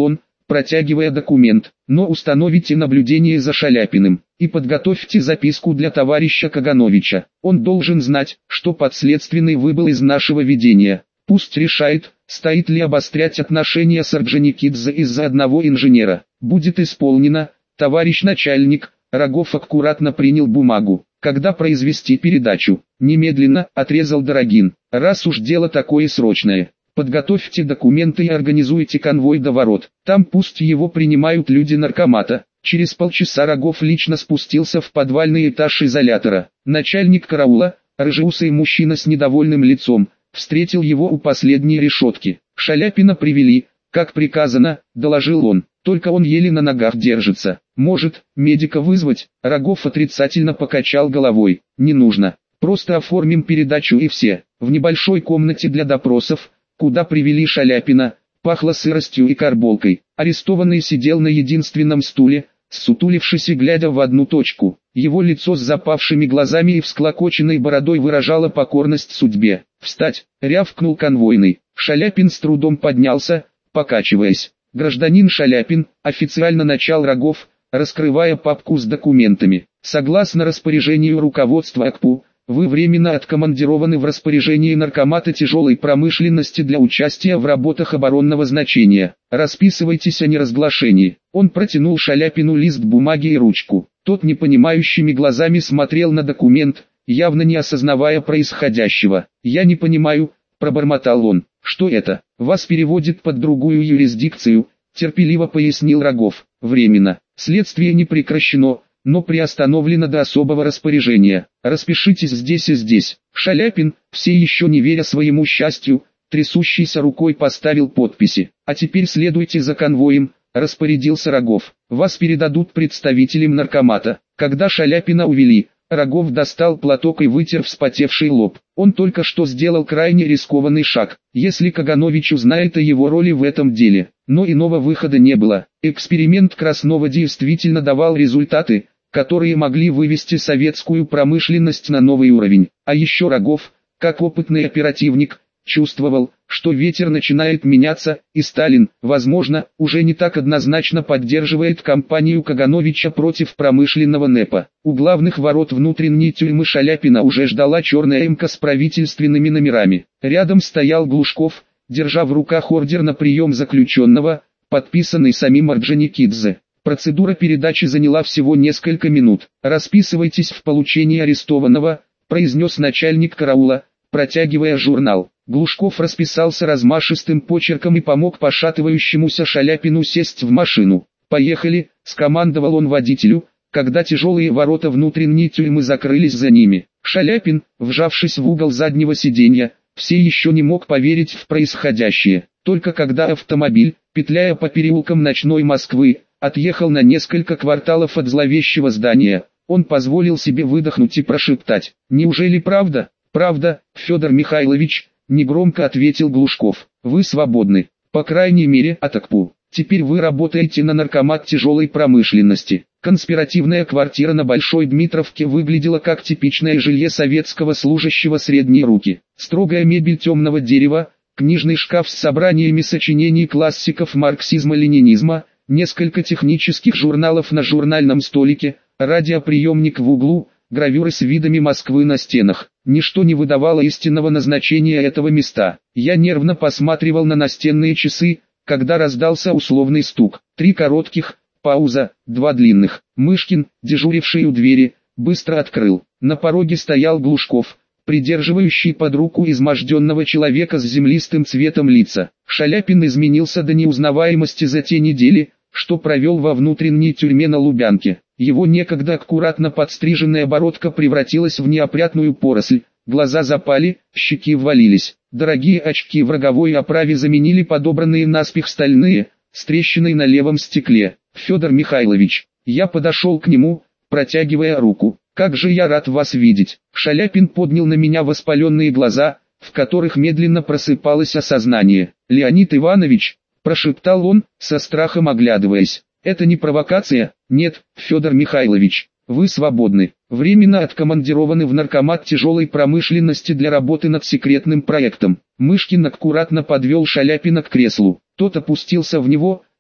протягивая документ, но установите наблюдение за Шаляпиным и подготовьте записку для товарища Кагановича. Он должен знать, что подследственный выбыл из нашего ведения. Пусть решает, стоит ли обострять отношения с Орджоникидзе из-за одного инженера. Будет исполнено, товарищ начальник. Рогов аккуратно принял бумагу. Когда произвести передачу? Немедленно, отрезал Дорогин. Раз уж дело такое срочное, подготовьте документы и организуйте конвой до ворот. Там пусть его принимают люди наркомата. Через полчаса Рогов лично спустился в подвальный этаж изолятора. Начальник караула, рыжеусый мужчина с недовольным лицом, встретил его у последней решетки. Шаляпина привели, как приказано, доложил он. Только он еле на ногах держится. Может, медика вызвать? Рогов отрицательно покачал головой. Не нужно. Просто оформим передачу и все. В небольшой комнате для допросов, куда привели Шаляпина, пахло сыростью и карболкой. Арестованный сидел на единственном стуле, ссутулившись и глядя в одну точку. Его лицо с запавшими глазами и всклокоченной бородой выражало покорность судьбе. «Встать!» — рявкнул конвойный. Шаляпин с трудом поднялся, покачиваясь. «Гражданин Шаляпин», — официально начал Рогов, раскрывая папку с документами. «Согласно распоряжению руководства АКПУ, вы временно откомандированы в распоряжении наркомата тяжелой промышленности для участия в работах оборонного значения. Расписывайтесь о неразглашении». Он протянул Шаляпину лист бумаги и ручку. Тот непонимающими глазами смотрел на документ, явно не осознавая происходящего. «Я не понимаю», — пробормотал он. «Что это? Вас переводит под другую юрисдикцию», — терпеливо пояснил Рогов. «Временно. Следствие не прекращено, но приостановлено до особого распоряжения. Распишитесь здесь и здесь». Шаляпин, все еще не веря своему счастью, трясущейся рукой поставил подписи. «А теперь следуйте за конвоем», — распорядился Рогов. «Вас передадут представителям наркомата». Когда Шаляпина увели, Рогов достал платок и вытер вспотевший лоб. Он только что сделал крайне рискованный шаг, если Каганович узнает о его роли в этом деле. Но иного выхода не было. Эксперимент Краснова действительно давал результаты, которые могли вывести советскую промышленность на новый уровень. А еще Рогов, как опытный оперативник, чувствовал, что ветер начинает меняться, и Сталин, возможно, уже не так однозначно поддерживает кампанию Кагановича против промышленного НЭПа. У главных ворот внутренней тюрьмы Шаляпина уже ждала черная эмка с правительственными номерами. Рядом стоял Глушков, держа в руках ордер на прием заключенного, подписанный самим Орджоникидзе. Процедура передачи заняла всего несколько минут. «Расписывайтесь в получении арестованного», — произнес начальник караула, протягивая журнал. Глушков расписался размашистым почерком и помог пошатывающемуся Шаляпину сесть в машину. «Поехали», — скомандовал он водителю, когда тяжелые ворота внутренней тюрьмы закрылись за ними. Шаляпин, вжавшись в угол заднего сиденья, все еще не мог поверить в происходящее. Только когда автомобиль, петляя по переулкам ночной Москвы, отъехал на несколько кварталов от зловещего здания, он позволил себе выдохнуть и прошептать: «Неужели правда?» «Правда, Федор Михайлович», — негромко ответил Глушков. «Вы свободны, по крайней мере от АКПУ. Теперь вы работаете на наркомат тяжелой промышленности». Конспиративная квартира на Большой Дмитровке выглядела как типичное жилье советского служащего средней руки. Строгая мебель темного дерева, книжный шкаф с собраниями сочинений классиков марксизма-ленинизма, несколько технических журналов на журнальном столике, радиоприемник в углу, гравюры с видами Москвы на стенах. Ничто не выдавало истинного назначения этого места. Я нервно посматривал на настенные часы, когда раздался условный стук. Три коротких, пауза, два длинных. Мышкин, дежуривший у двери, быстро открыл. На пороге стоял Глушков, придерживающий под руку изможденного человека с землистым цветом лица. Шаляпин изменился до неузнаваемости за те недели, что провел во внутренней тюрьме на Лубянке. Его некогда аккуратно подстриженная бородка превратилась в неопрятную поросль, глаза запали, щеки ввалились. Дорогие очки в роговой оправе заменили подобранные наспех стальные, с трещиной на левом стекле. «Федор Михайлович». Я подошел к нему, протягивая руку. «Как же я рад вас видеть». Шаляпин поднял на меня воспаленные глаза, в которых медленно просыпалось осознание. «Леонид Иванович», — прошептал он, со страхом оглядываясь. «Это не провокация?» «Нет, Федор Михайлович, вы свободны. Временно откомандированы в наркомат тяжелой промышленности для работы над секретным проектом». Мышкин аккуратно подвел Шаляпина к креслу. Тот опустился в него,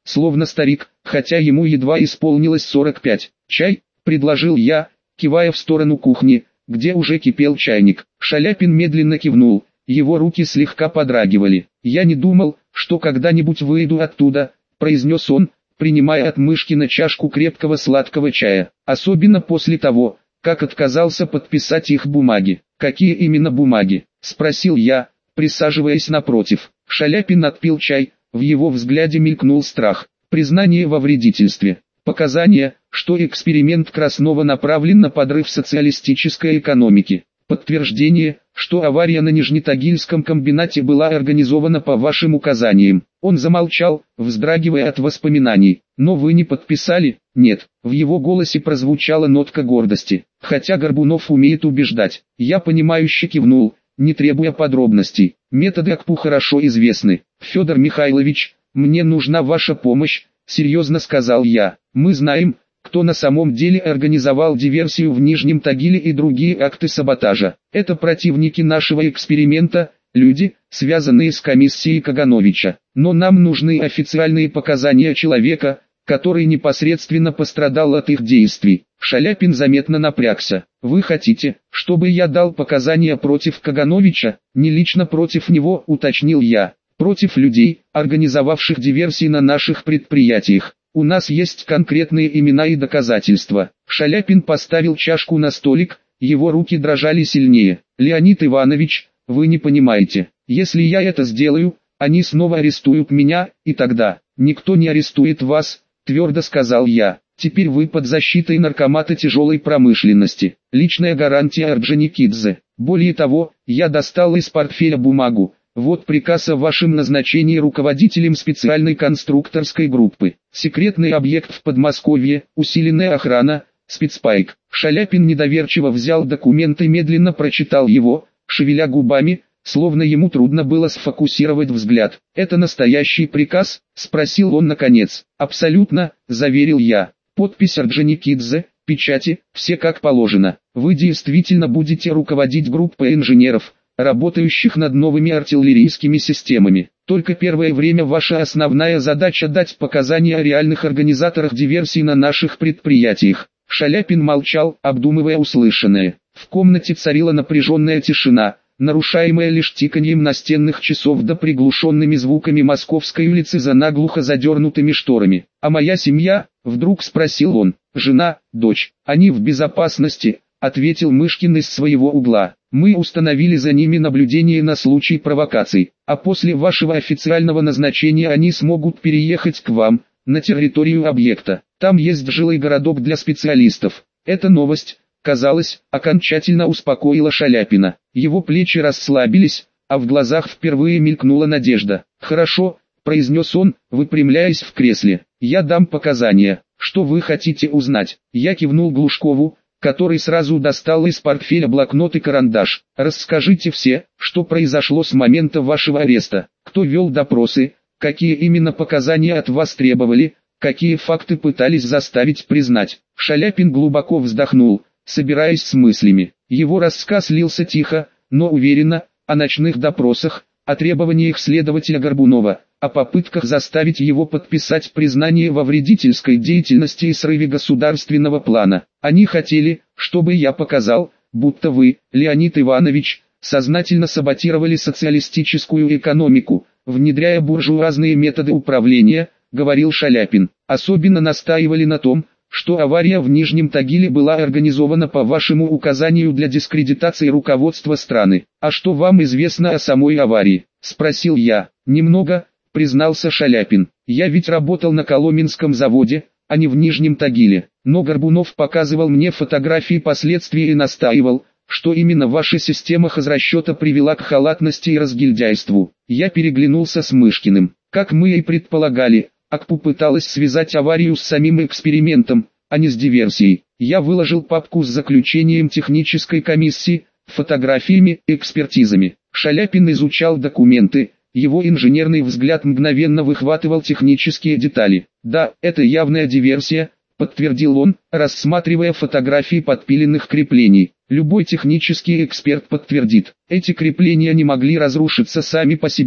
словно старик, хотя ему едва исполнилось сорок пять. «Чай?» – предложил я, кивая в сторону кухни, где уже кипел чайник. Шаляпин медленно кивнул, его руки слегка подрагивали. «Я не думал, что когда-нибудь выйду оттуда», – произнес он, принимая от Мышкина чашку крепкого сладкого чая. «Особенно после того, как отказался подписать их бумаги». «Какие именно бумаги?» – спросил я, присаживаясь напротив. Шаляпин отпил чай, в его взгляде мелькнул страх. «Признание во вредительстве. Показания, что эксперимент Краснова направлен на подрыв социалистической экономики. Подтверждение, что авария на Нижнетагильском комбинате была организована по вашим указаниям». Он замолчал, вздрагивая от воспоминаний. «Но вы не подписали?» «Нет». В его голосе прозвучала нотка гордости. Хотя Горбунов умеет убеждать. Я понимающе кивнул, не требуя подробностей. «Методы АКПУ хорошо известны. Федор Михайлович, мне нужна ваша помощь», — серьезно сказал я. «Мы знаем, кто на самом деле организовал диверсию в Нижнем Тагиле и другие акты саботажа. Это противники нашего эксперимента, люди, связанные с комиссией Кагановича. Но нам нужны официальные показания человека, который непосредственно пострадал от их действий». Шаляпин заметно напрягся. «Вы хотите, чтобы я дал показания против Кагановича?» «Не лично против него», — уточнил я. «Против людей, организовавших диверсии на наших предприятиях. У нас есть конкретные имена и доказательства». Шаляпин поставил чашку на столик, его руки дрожали сильнее. «Леонид Иванович, вы не понимаете. Если я это сделаю, они снова арестуют меня, и тогда...» «Никто не арестует вас», — твердо сказал я. «Теперь вы под защитой наркомата тяжелой промышленности. Личная гарантия Орджоникидзе. Более того, я достал из портфеля бумагу. Вот приказ о вашем назначении руководителем специальной конструкторской группы. Секретный объект в Подмосковье, усиленная охрана, спецпайк». Шаляпин недоверчиво взял документ и медленно прочитал его, шевеля губами, словно ему трудно было сфокусировать взгляд. «Это настоящий приказ?» – спросил он наконец. «Абсолютно», – заверил я. «Подпись Орджоникидзе, печати, все как положено. Вы действительно будете руководить группой инженеров, работающих над новыми артиллерийскими системами. Только первое время ваша основная задача дать показания о реальных организаторах диверсий на наших предприятиях». Шаляпин молчал, обдумывая услышанное. В комнате царила напряженная тишина, нарушаемая лишь тиканьем настенных часов да приглушенными звуками Московской улицы за наглухо задернутыми шторами. «А моя семья?» — вдруг спросил он. «Жена, дочь, они в безопасности», — ответил Мышкин из своего угла. «Мы установили за ними наблюдение на случай провокаций, а после вашего официального назначения они смогут переехать к вам, на территорию объекта. Там есть жилой городок для специалистов». Эта новость, казалось, окончательно успокоила Шаляпина. Его плечи расслабились, а в глазах впервые мелькнула надежда. «Хорошо», — произнес он, выпрямляясь в кресле. «Я дам показания. Что вы хотите узнать?» Я кивнул Глушкову, который сразу достал из портфеля блокнот и карандаш. «Расскажите все, что произошло с момента вашего ареста. Кто вел допросы, какие именно показания от вас требовали, какие факты пытались заставить признать». Шаляпин глубоко вздохнул, собираясь с мыслями. Его рассказ лился тихо, но уверенно, о ночных допросах, о требованиях следователя Горбунова, о попытках заставить его подписать признание во вредительской деятельности и срыве государственного плана. Они хотели, чтобы я показал, будто вы, Леонид Иванович, сознательно саботировали социалистическую экономику, внедряя буржуазные методы управления, говорил Шаляпин. Особенно настаивали на том, что авария в Нижнем Тагиле была организована по вашему указанию для дискредитации руководства страны. «А что вам известно о самой аварии?» – спросил я. «Немного», – признался Шаляпин. «Я ведь работал на Коломенском заводе, а не в Нижнем Тагиле. Но Горбунов показывал мне фотографии последствий и настаивал, что именно ваша система хозрасчета привела к халатности и разгильдяйству». Я переглянулся с Мышкиным. Как мы и предполагали, АКПУ пыталась связать аварию с самим экспериментом, а не с диверсией. Я выложил папку с заключением технической комиссии, фотографиями и экспертизами. Шаляпин изучал документы, его инженерный взгляд мгновенно выхватывал технические детали. «Да, это явная диверсия», — подтвердил он, рассматривая фотографии подпиленных креплений. «Любой технический эксперт подтвердит, эти крепления не могли разрушиться сами по себе,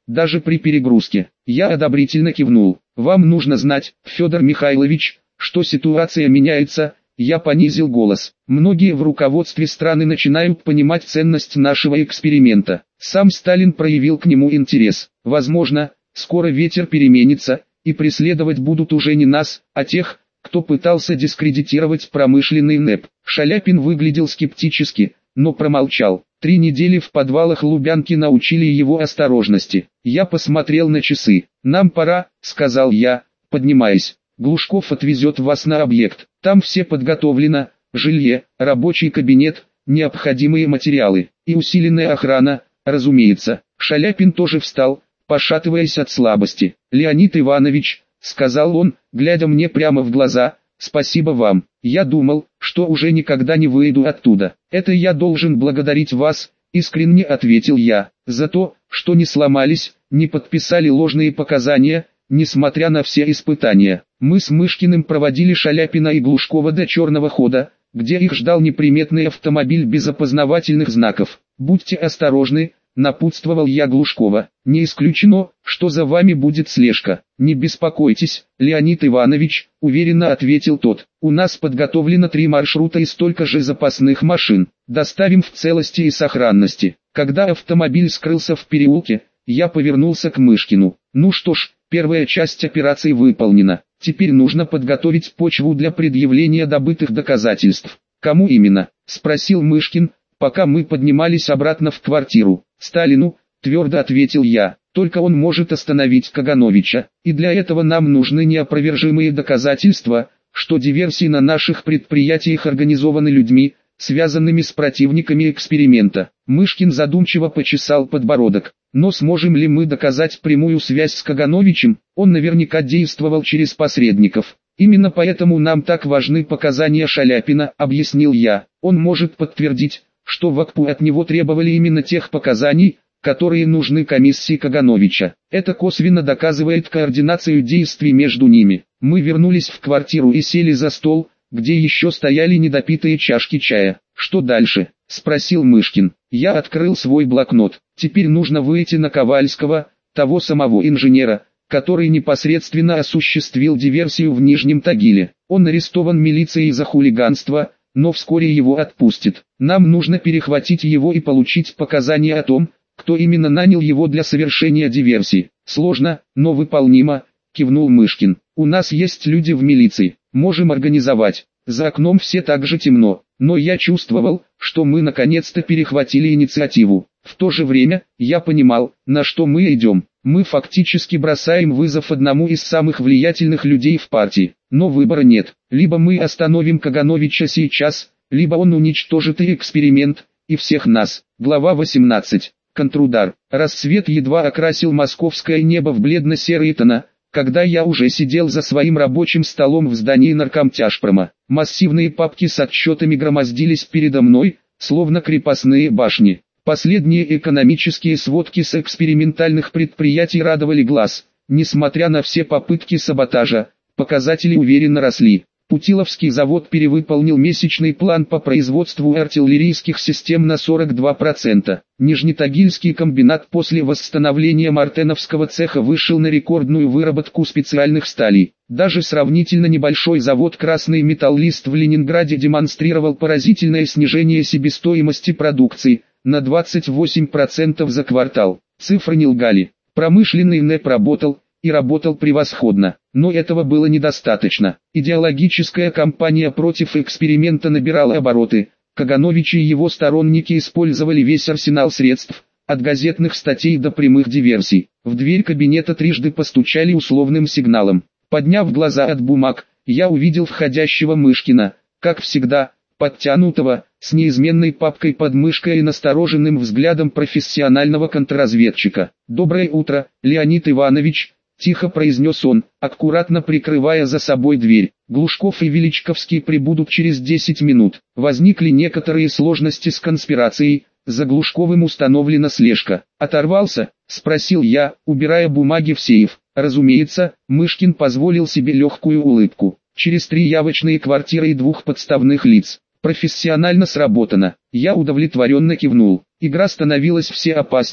даже при перегрузке. Я одобрительно кивнул. Вам нужно знать, Федор Михайлович, что ситуация меняется. Я понизил голос. Многие в руководстве страны начинают понимать ценность нашего эксперимента. Сам Сталин проявил к нему интерес. Возможно, скоро ветер переменится, и преследовать будут уже не нас, а тех, кто пытался дискредитировать промышленный НЭП. Шаляпин выглядел скептически, но промолчал. Три недели в подвалах Лубянки научили его осторожности. Я посмотрел на часы. «Нам пора», — сказал я, поднимаясь. «Глушков отвезет вас на объект. Там все подготовлено, жилье, рабочий кабинет, необходимые материалы и усиленная охрана, разумеется». Шаляпин тоже встал, пошатываясь от слабости. «Леонид Иванович», — сказал он, глядя мне прямо в глаза, — «спасибо вам. Я думал, что уже никогда не выйду оттуда. Это я должен благодарить вас», — искренне ответил я, — «за то, что не сломались, не подписали ложные показания, несмотря на все испытания». Мы с Мышкиным проводили Шаляпина и Глушкова до черного хода, где их ждал неприметный автомобиль без опознавательных знаков. «Будьте осторожны», — напутствовал я Глушкова. «Не исключено, что за вами будет слежка». «Не беспокойтесь, Леонид Иванович», — уверенно ответил тот. «У нас подготовлено три маршрута и столько же запасных машин. Доставим в целости и сохранности». Когда автомобиль скрылся в переулке, я повернулся к Мышкину. «Ну что ж, первая часть операции выполнена. Теперь нужно подготовить почву для предъявления добытых доказательств». «Кому именно?» — спросил Мышкин, пока мы поднимались обратно в квартиру. «Сталину», — твердо ответил я. «Только он может остановить Кагановича, и для этого нам нужны неопровержимые доказательства, что диверсии на наших предприятиях организованы людьми, связанными с противниками эксперимента». Мышкин задумчиво почесал подбородок. «Но сможем ли мы доказать прямую связь с Кагановичем? Он наверняка действовал через посредников. Именно поэтому нам так важны показания Шаляпина», — объяснил я. «Он может подтвердить, что в АКПУ от него требовали именно тех показаний, которые нужны комиссии Кагановича. Это косвенно доказывает координацию действий между ними». Мы вернулись в квартиру и сели за стол, где еще стояли недопитые чашки чая. «Что дальше?» — спросил Мышкин. Я открыл свой блокнот. «Теперь нужно выйти на Ковальского, того самого инженера, который непосредственно осуществил диверсию в Нижнем Тагиле. Он арестован милицией за хулиганство, но вскоре его отпустят. Нам нужно перехватить его и получить показания о том, кто именно нанял его для совершения диверсии». «Сложно, но выполнимо», — кивнул Мышкин. «У нас есть люди в милиции, можем организовать». За окном все так же темно, но я чувствовал, что мы наконец-то перехватили инициативу. В то же время, я понимал, на что мы идем. Мы фактически бросаем вызов одному из самых влиятельных людей в партии. Но выбора нет. Либо мы остановим Кагановича сейчас, либо он уничтожит и эксперимент, и всех нас. Глава восемнадцать. Контрудар. Рассвет едва окрасил московское небо в бледно-серые тона, когда я уже сидел за своим рабочим столом в здании наркомтяжпрома. Массивные папки с отчетами громоздились передо мной, словно крепостные башни. Последние экономические сводки с экспериментальных предприятий радовали глаз. Несмотря на все попытки саботажа, показатели уверенно росли. Путиловский завод перевыполнил месячный план по производству артиллерийских систем на сорок два процента. Нижнетагильский комбинат после восстановления Мартеновского цеха вышел на рекордную выработку специальных сталей. Даже сравнительно небольшой завод «Красный металлист» в Ленинграде демонстрировал поразительное снижение себестоимости продукции на двадцать восемь процентов за квартал. Цифры не лгали. Промышленный НЭП работал, и работал превосходно. Но этого было недостаточно. Идеологическая кампания против эксперимента набирала обороты. Каганович и его сторонники использовали весь арсенал средств, от газетных статей до прямых диверсий. В дверь кабинета трижды постучали условным сигналом. Подняв глаза от бумаг, я увидел входящего Мышкина, как всегда, подтянутого, с неизменной папкой под мышкой и настороженным взглядом профессионального контрразведчика. «Доброе утро, Леонид Иванович», — тихо произнес он, аккуратно прикрывая за собой дверь. «Глушков и Величковский прибудут через десять минут. Возникли некоторые сложности с конспирацией, за Глушковым установлена слежка». «Оторвался?» — спросил я, убирая бумаги в сейф. Разумеется, Мышкин позволил себе легкую улыбку. Через три явочные квартиры и двух подставных лиц. Профессионально сработано. Я удовлетворенно кивнул. Игра становилась все опаснее,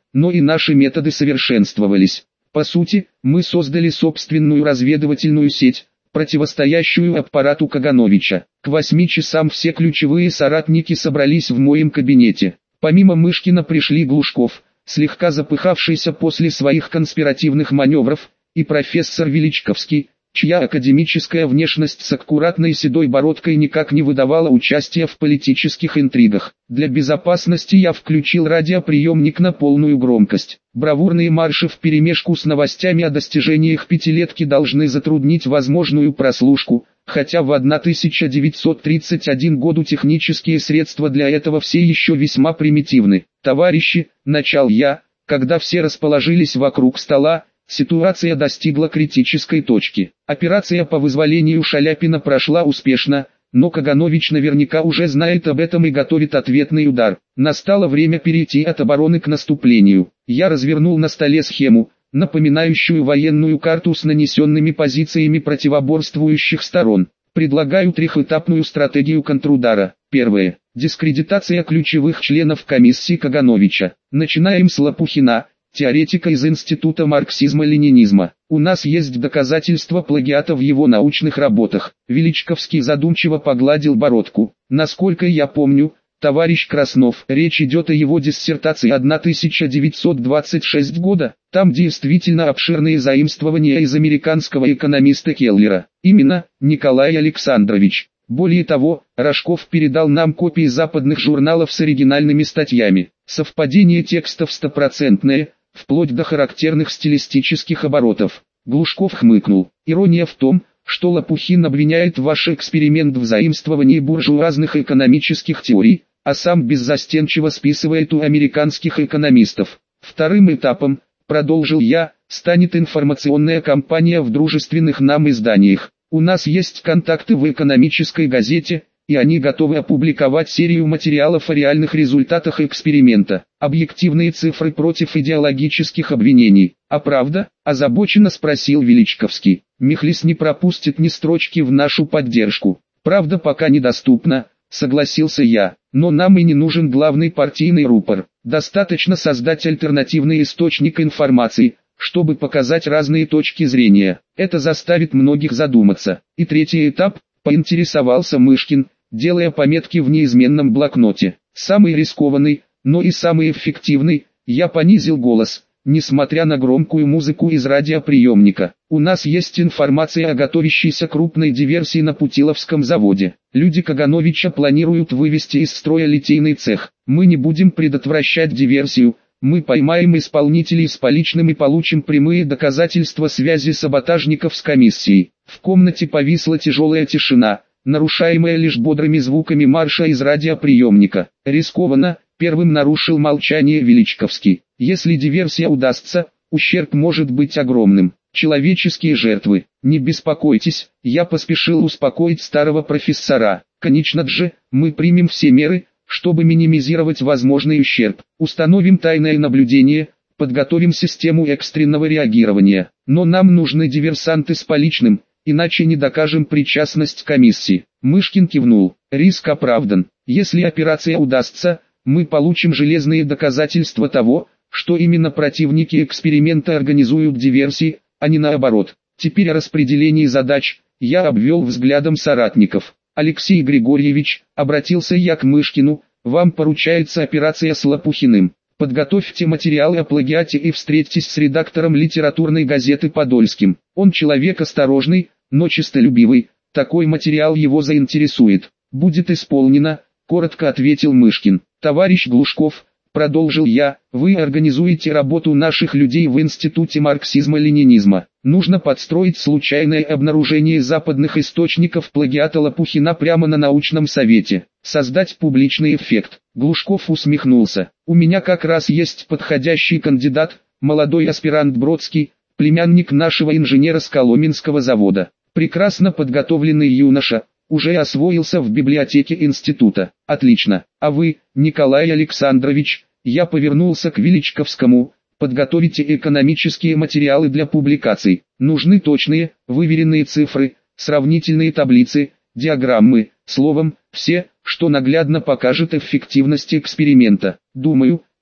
но и наши методы совершенствовались. По сути, мы создали собственную разведывательную сеть, противостоящую аппарату Кагановича. К восьми часам все ключевые соратники собрались в моем кабинете. Помимо Мышкина пришли Глушков, слегка запыхавшийся после своих конспиративных маневров, и профессор Величковский, чья академическая внешность с аккуратной седой бородкой никак не выдавала участия в политических интригах. Для безопасности я включил радиоприемник на полную громкость. Бравурные марши вперемешку с новостями о достижениях пятилетки должны затруднить возможную прослушку, хотя в тысяча девятьсот тридцать первом году технические средства для этого все еще весьма примитивны. «Товарищи», — начал я, когда все расположились вокруг стола, ситуация достигла критической точки. Операция по вызволению Шаляпина прошла успешно, но Каганович наверняка уже знает об этом и готовит ответный удар. Настало время перейти от обороны к наступлению. Я развернул на столе схему, напоминающую военную карту с нанесенными позициями противоборствующих сторон. Предлагаю трехэтапную стратегию контрудара. Первое. Дискредитация ключевых членов комиссии Кагановича. Начинаем с Лопухина, теоретика из Института марксизма-ленинизма. У нас есть доказательства плагиата в его научных работах. Величковский задумчиво погладил бородку. Насколько я помню, товарищ Краснов, речь идет о его диссертации тысяча девятьсот двадцать шестого года. Там действительно обширные заимствования из американского экономиста Келлера. Именно, Николай Александрович. Более того, Рожков передал нам копии западных журналов с оригинальными статьями. Совпадение текстов стопроцентное, вплоть до характерных стилистических оборотов. Глушков хмыкнул. Ирония в том, что Лопухин обвиняет ваш эксперимент в заимствовании буржуазных экономических теорий, а сам беззастенчиво списывает у американских экономистов. Вторым этапом, продолжил я, станет информационная кампания в дружественных нам изданиях. У нас есть контакты в экономической газете, и они готовы опубликовать серию материалов о реальных результатах эксперимента. Объективные цифры против идеологических обвинений. А правда? Озабоченно спросил Величковский. Михлис не пропустит ни строчки в нашу поддержку. Правда пока недоступна, согласился я. Но нам и не нужен главный партийный рупор. Достаточно создать альтернативный источник информации, чтобы показать разные точки зрения. Это заставит многих задуматься. И третий этап, поинтересовался Мышкин, делая пометки в неизменном блокноте. Самый рискованный, но и самый эффективный, я понизил голос, несмотря на громкую музыку из радиоприемника. У нас есть информация о готовящейся крупной диверсии на Путиловском заводе. Люди Кагановича планируют вывести из строя литейный цех. Мы не будем предотвращать диверсию. Мы поймаем исполнителей с поличным и получим прямые доказательства связи саботажников с комиссией. В комнате повисла тяжелая тишина, нарушаемая лишь бодрыми звуками марша из радиоприемника. Рискованно, первым нарушил молчание Величковский. Если диверсия удастся, ущерб может быть огромным. Человеческие жертвы. Не беспокойтесь, я поспешил успокоить старого профессора. Конечно же, мы примем все меры, чтобы минимизировать возможный ущерб. Установим тайное наблюдение, подготовим систему экстренного реагирования. Но нам нужны диверсанты с поличным, иначе не докажем причастность комиссии. Мышкин кивнул. Риск оправдан. Если операция удастся, мы получим железные доказательства того, что именно противники эксперимента организуют диверсии, а не наоборот. Теперь о распределении задач. Я обвел взглядом соратников. Алексей Григорьевич, обратился я к Мышкину, вам поручается операция с Лопухиным. Подготовьте материалы о плагиате и встретьтесь с редактором литературной газеты Подольским. Он человек осторожный, но честолюбивый, такой материал его заинтересует. Будет исполнено, коротко ответил Мышкин. Товарищ Глушков, продолжил я, вы организуете работу наших людей в Институте марксизма-ленинизма. Нужно подстроить случайное обнаружение западных источников плагиата Лопухина прямо на научном совете. Создать публичный эффект. Глушков усмехнулся. У меня как раз есть подходящий кандидат, молодой аспирант Бродский, племянник нашего инженера с Коломенского завода. Прекрасно подготовленный юноша, уже освоился в библиотеке института. Отлично. А вы, Николай Александрович, я повернулся к Величковскому, подготовите экономические материалы для публикаций. Нужны точные, выверенные цифры, сравнительные таблицы, диаграммы, словом, все, что наглядно покажет эффективность эксперимента. Думаю,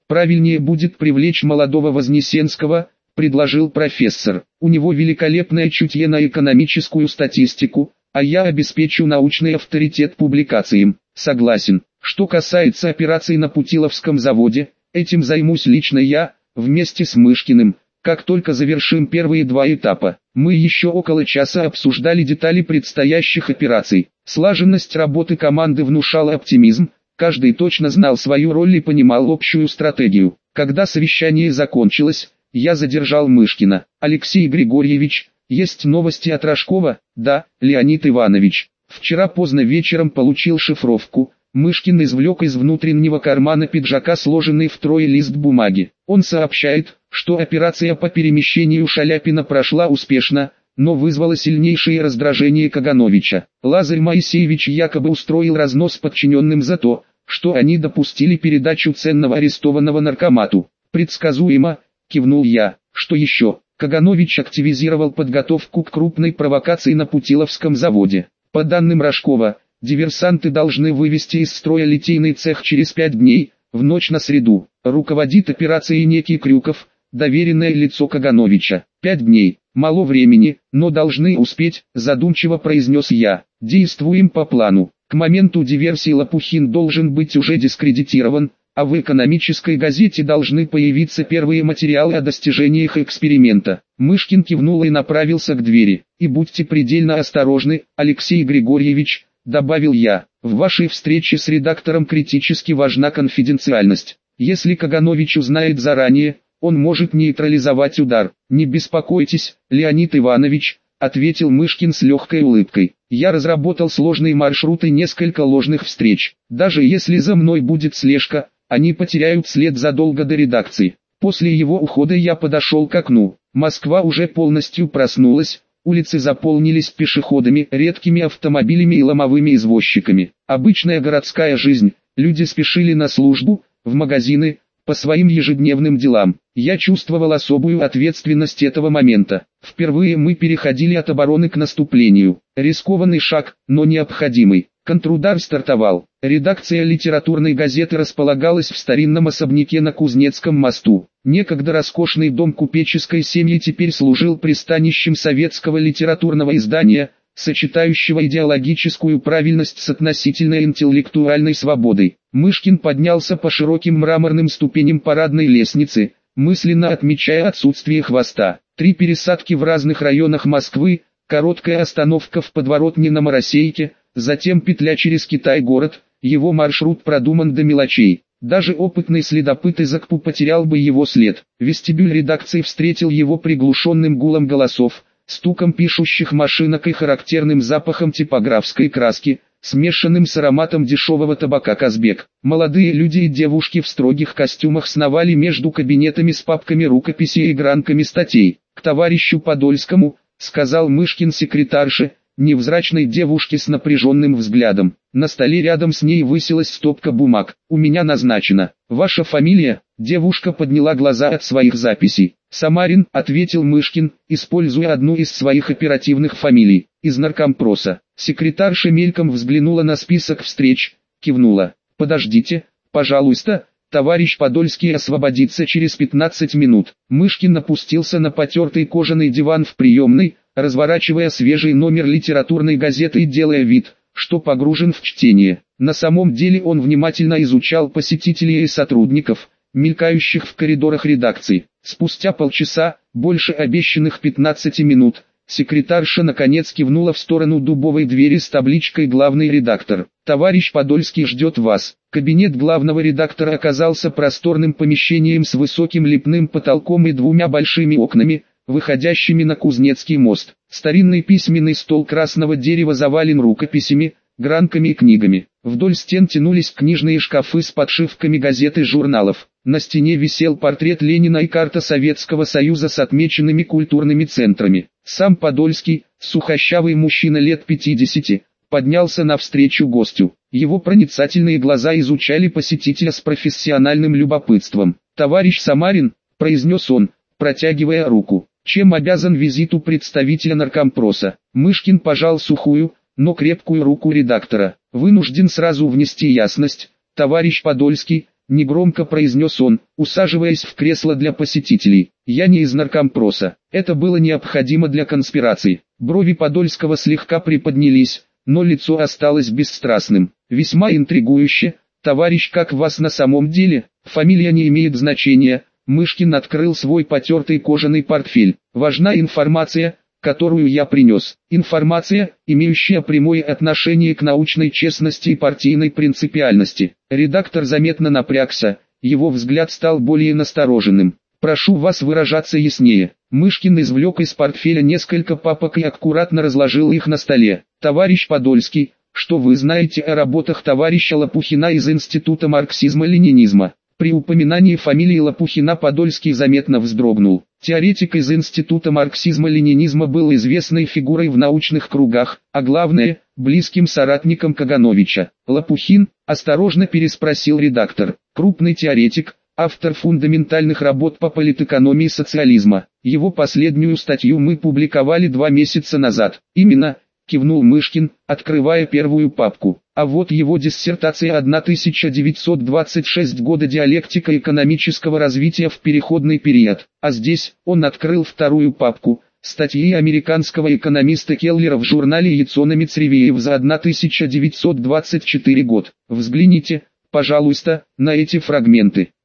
Правильнее будет привлечь молодого Вознесенского, предложил профессор. У него великолепное чутье на экономическую статистику, а я обеспечу научный авторитет публикациям. Согласен. Что касается операций на Путиловском заводе, этим займусь лично я, вместе с Мышкиным, как только завершим первые два этапа. Мы еще около часа обсуждали детали предстоящих операций. Слаженность работы команды внушала оптимизм, каждый точно знал свою роль и понимал общую стратегию. Когда совещание закончилось, я задержал Мышкина. «Алексей Григорьевич, есть новости от Рожкова?» «Да, Леонид Иванович. Вчера поздно вечером получил шифровку». Мышкин извлек из внутреннего кармана пиджака сложенный втрое лист бумаги. Он сообщает, что операция по перемещению Шаляпина прошла успешно, но вызвала сильнейшее раздражение Кагановича. Лазарь Моисеевич якобы устроил разнос подчиненным за то, что они допустили передачу ценного арестованного наркомату. «Предсказуемо», — кивнул я. «Что еще?» Каганович активизировал подготовку к крупной провокации на Путиловском заводе. По данным Рожкова, диверсанты должны вывести из строя литейный цех через пять дней, в ночь на среду. Руководит операцией некий Крюков, доверенное лицо Кагановича. Пять дней, мало времени, но должны успеть, задумчиво произнес я. Действуем по плану. К моменту диверсии Лопухин должен быть уже дискредитирован, а в экономической газете должны появиться первые материалы о достижениях эксперимента. Мышкин кивнул и направился к двери. И будьте предельно осторожны, Алексей Григорьевич, добавил я, в вашей встрече с редактором критически важна конфиденциальность. Если Каганович узнает заранее, он может нейтрализовать удар. Не беспокойтесь, Леонид Иванович, ответил Мышкин с легкой улыбкой. Я разработал сложный маршрут и несколько ложных встреч. Даже если за мной будет слежка, они потеряют след задолго до редакции. После его ухода я подошел к окну. Москва уже полностью проснулась. Улицы заполнились пешеходами, редкими автомобилями и ломовыми извозчиками. Обычная городская жизнь, люди спешили на службу, в магазины, по своим ежедневным делам. Я чувствовал особую ответственность этого момента. Впервые мы переходили от обороны к наступлению. Рискованный шаг, но необходимый. Контрудар стартовал. Редакция литературной газеты располагалась в старинном особняке на Кузнецком мосту. Некогда роскошный дом купеческой семьи теперь служил пристанищем советского литературного издания, сочетающего идеологическую правильность с относительно интеллектуальной свободой. Мышкин поднялся по широким мраморным ступеням парадной лестницы, мысленно отмечая отсутствие хвоста. Три пересадки в разных районах Москвы, короткая остановка в подворотне на Моросейке, затем петля через Китай-город, его маршрут продуман до мелочей. Даже опытный следопыт из АКПУ потерял бы его след. Вестибюль редакции встретил его приглушенным гулом голосов, стуком пишущих машинок и характерным запахом типографской краски, смешанным с ароматом дешевого табака «Казбек». Молодые люди и девушки в строгих костюмах сновали между кабинетами с папками рукописей и гранками статей. «К товарищу Подольскому», — сказал Мышкин секретарше, невзрачной девушке с напряженным взглядом. На столе рядом с ней высилась стопка бумаг. «У меня назначено. Ваша фамилия?» Девушка подняла глаза от своих записей. «Самарин», — ответил Мышкин, используя одну из своих оперативных фамилий, из наркомпроса. Секретарша мельком взглянула на список встреч, кивнула. «Подождите, пожалуйста, товарищ Подольский освободится через пятнадцать минут». Мышкин опустился на потертый кожаный диван в приемной, разворачивая свежий номер литературной газеты и делая вид, что погружен в чтение. На самом деле он внимательно изучал посетителей и сотрудников, мелькающих в коридорах редакции. Спустя полчаса, больше обещанных пятнадцати минут, секретарша наконец кивнула в сторону дубовой двери с табличкой «Главный редактор». «Товарищ Подольский ждет вас». Кабинет главного редактора оказался просторным помещением с высоким лепным потолком и двумя большими окнами, выходящими на Кузнецкий мост. Старинный письменный стол красного дерева завален рукописями, гранками и книгами. Вдоль стен тянулись книжные шкафы с подшивками газет и журналов. На стене висел портрет Ленина и карта Советского Союза с отмеченными культурными центрами. Сам Подольский, сухощавый мужчина лет пятидесяти, поднялся навстречу гостю. Его проницательные глаза изучали посетителя с профессиональным любопытством. «Товарищ Самарин», — произнес он, протягивая руку. «Чем обязан визиту представителя наркомпроса?» Мышкин пожал сухую, но крепкую руку редактора. «Вынужден сразу внести ясность, товарищ Подольский, негромко произнес он, усаживаясь в кресло для посетителей. Я не из наркомпроса. Это было необходимо для конспирации. Брови Подольского слегка приподнялись, но лицо осталось бесстрастным. Весьма интригующе. Товарищ, как вас на самом деле? Фамилия не имеет значения. Мышкин открыл свой потертый кожаный портфель. Важна информация, которую я принес. Информация, имеющая прямое отношение к научной честности и партийной принципиальности. Редактор заметно напрягся, его взгляд стал более настороженным. Прошу вас выражаться яснее. Мышкин извлек из портфеля несколько папок и аккуратно разложил их на столе. Товарищ Подольский, что вы знаете о работах товарища Лопухина из Института марксизма-ленинизма? При упоминании фамилии Лопухина Подольский заметно вздрогнул. Теоретик из Института марксизма-ленинизма был известной фигурой в научных кругах, а главное, близким соратником Кагановича. Лопухин, осторожно переспросил редактор, крупный теоретик, автор фундаментальных работ по политэкономии социализма. Его последнюю статью мы публиковали два месяца назад. Именно, кивнул Мышкин, открывая первую папку. А вот его диссертация тысяча девятьсот двадцать шестого года «Диалектика экономического развития в переходный период». А здесь, он открыл вторую папку, статьи американского экономиста Келлера в журнале Economics Review за тысяча девятьсот двадцать четвёртый год. Взгляните, пожалуйста, на эти фрагменты.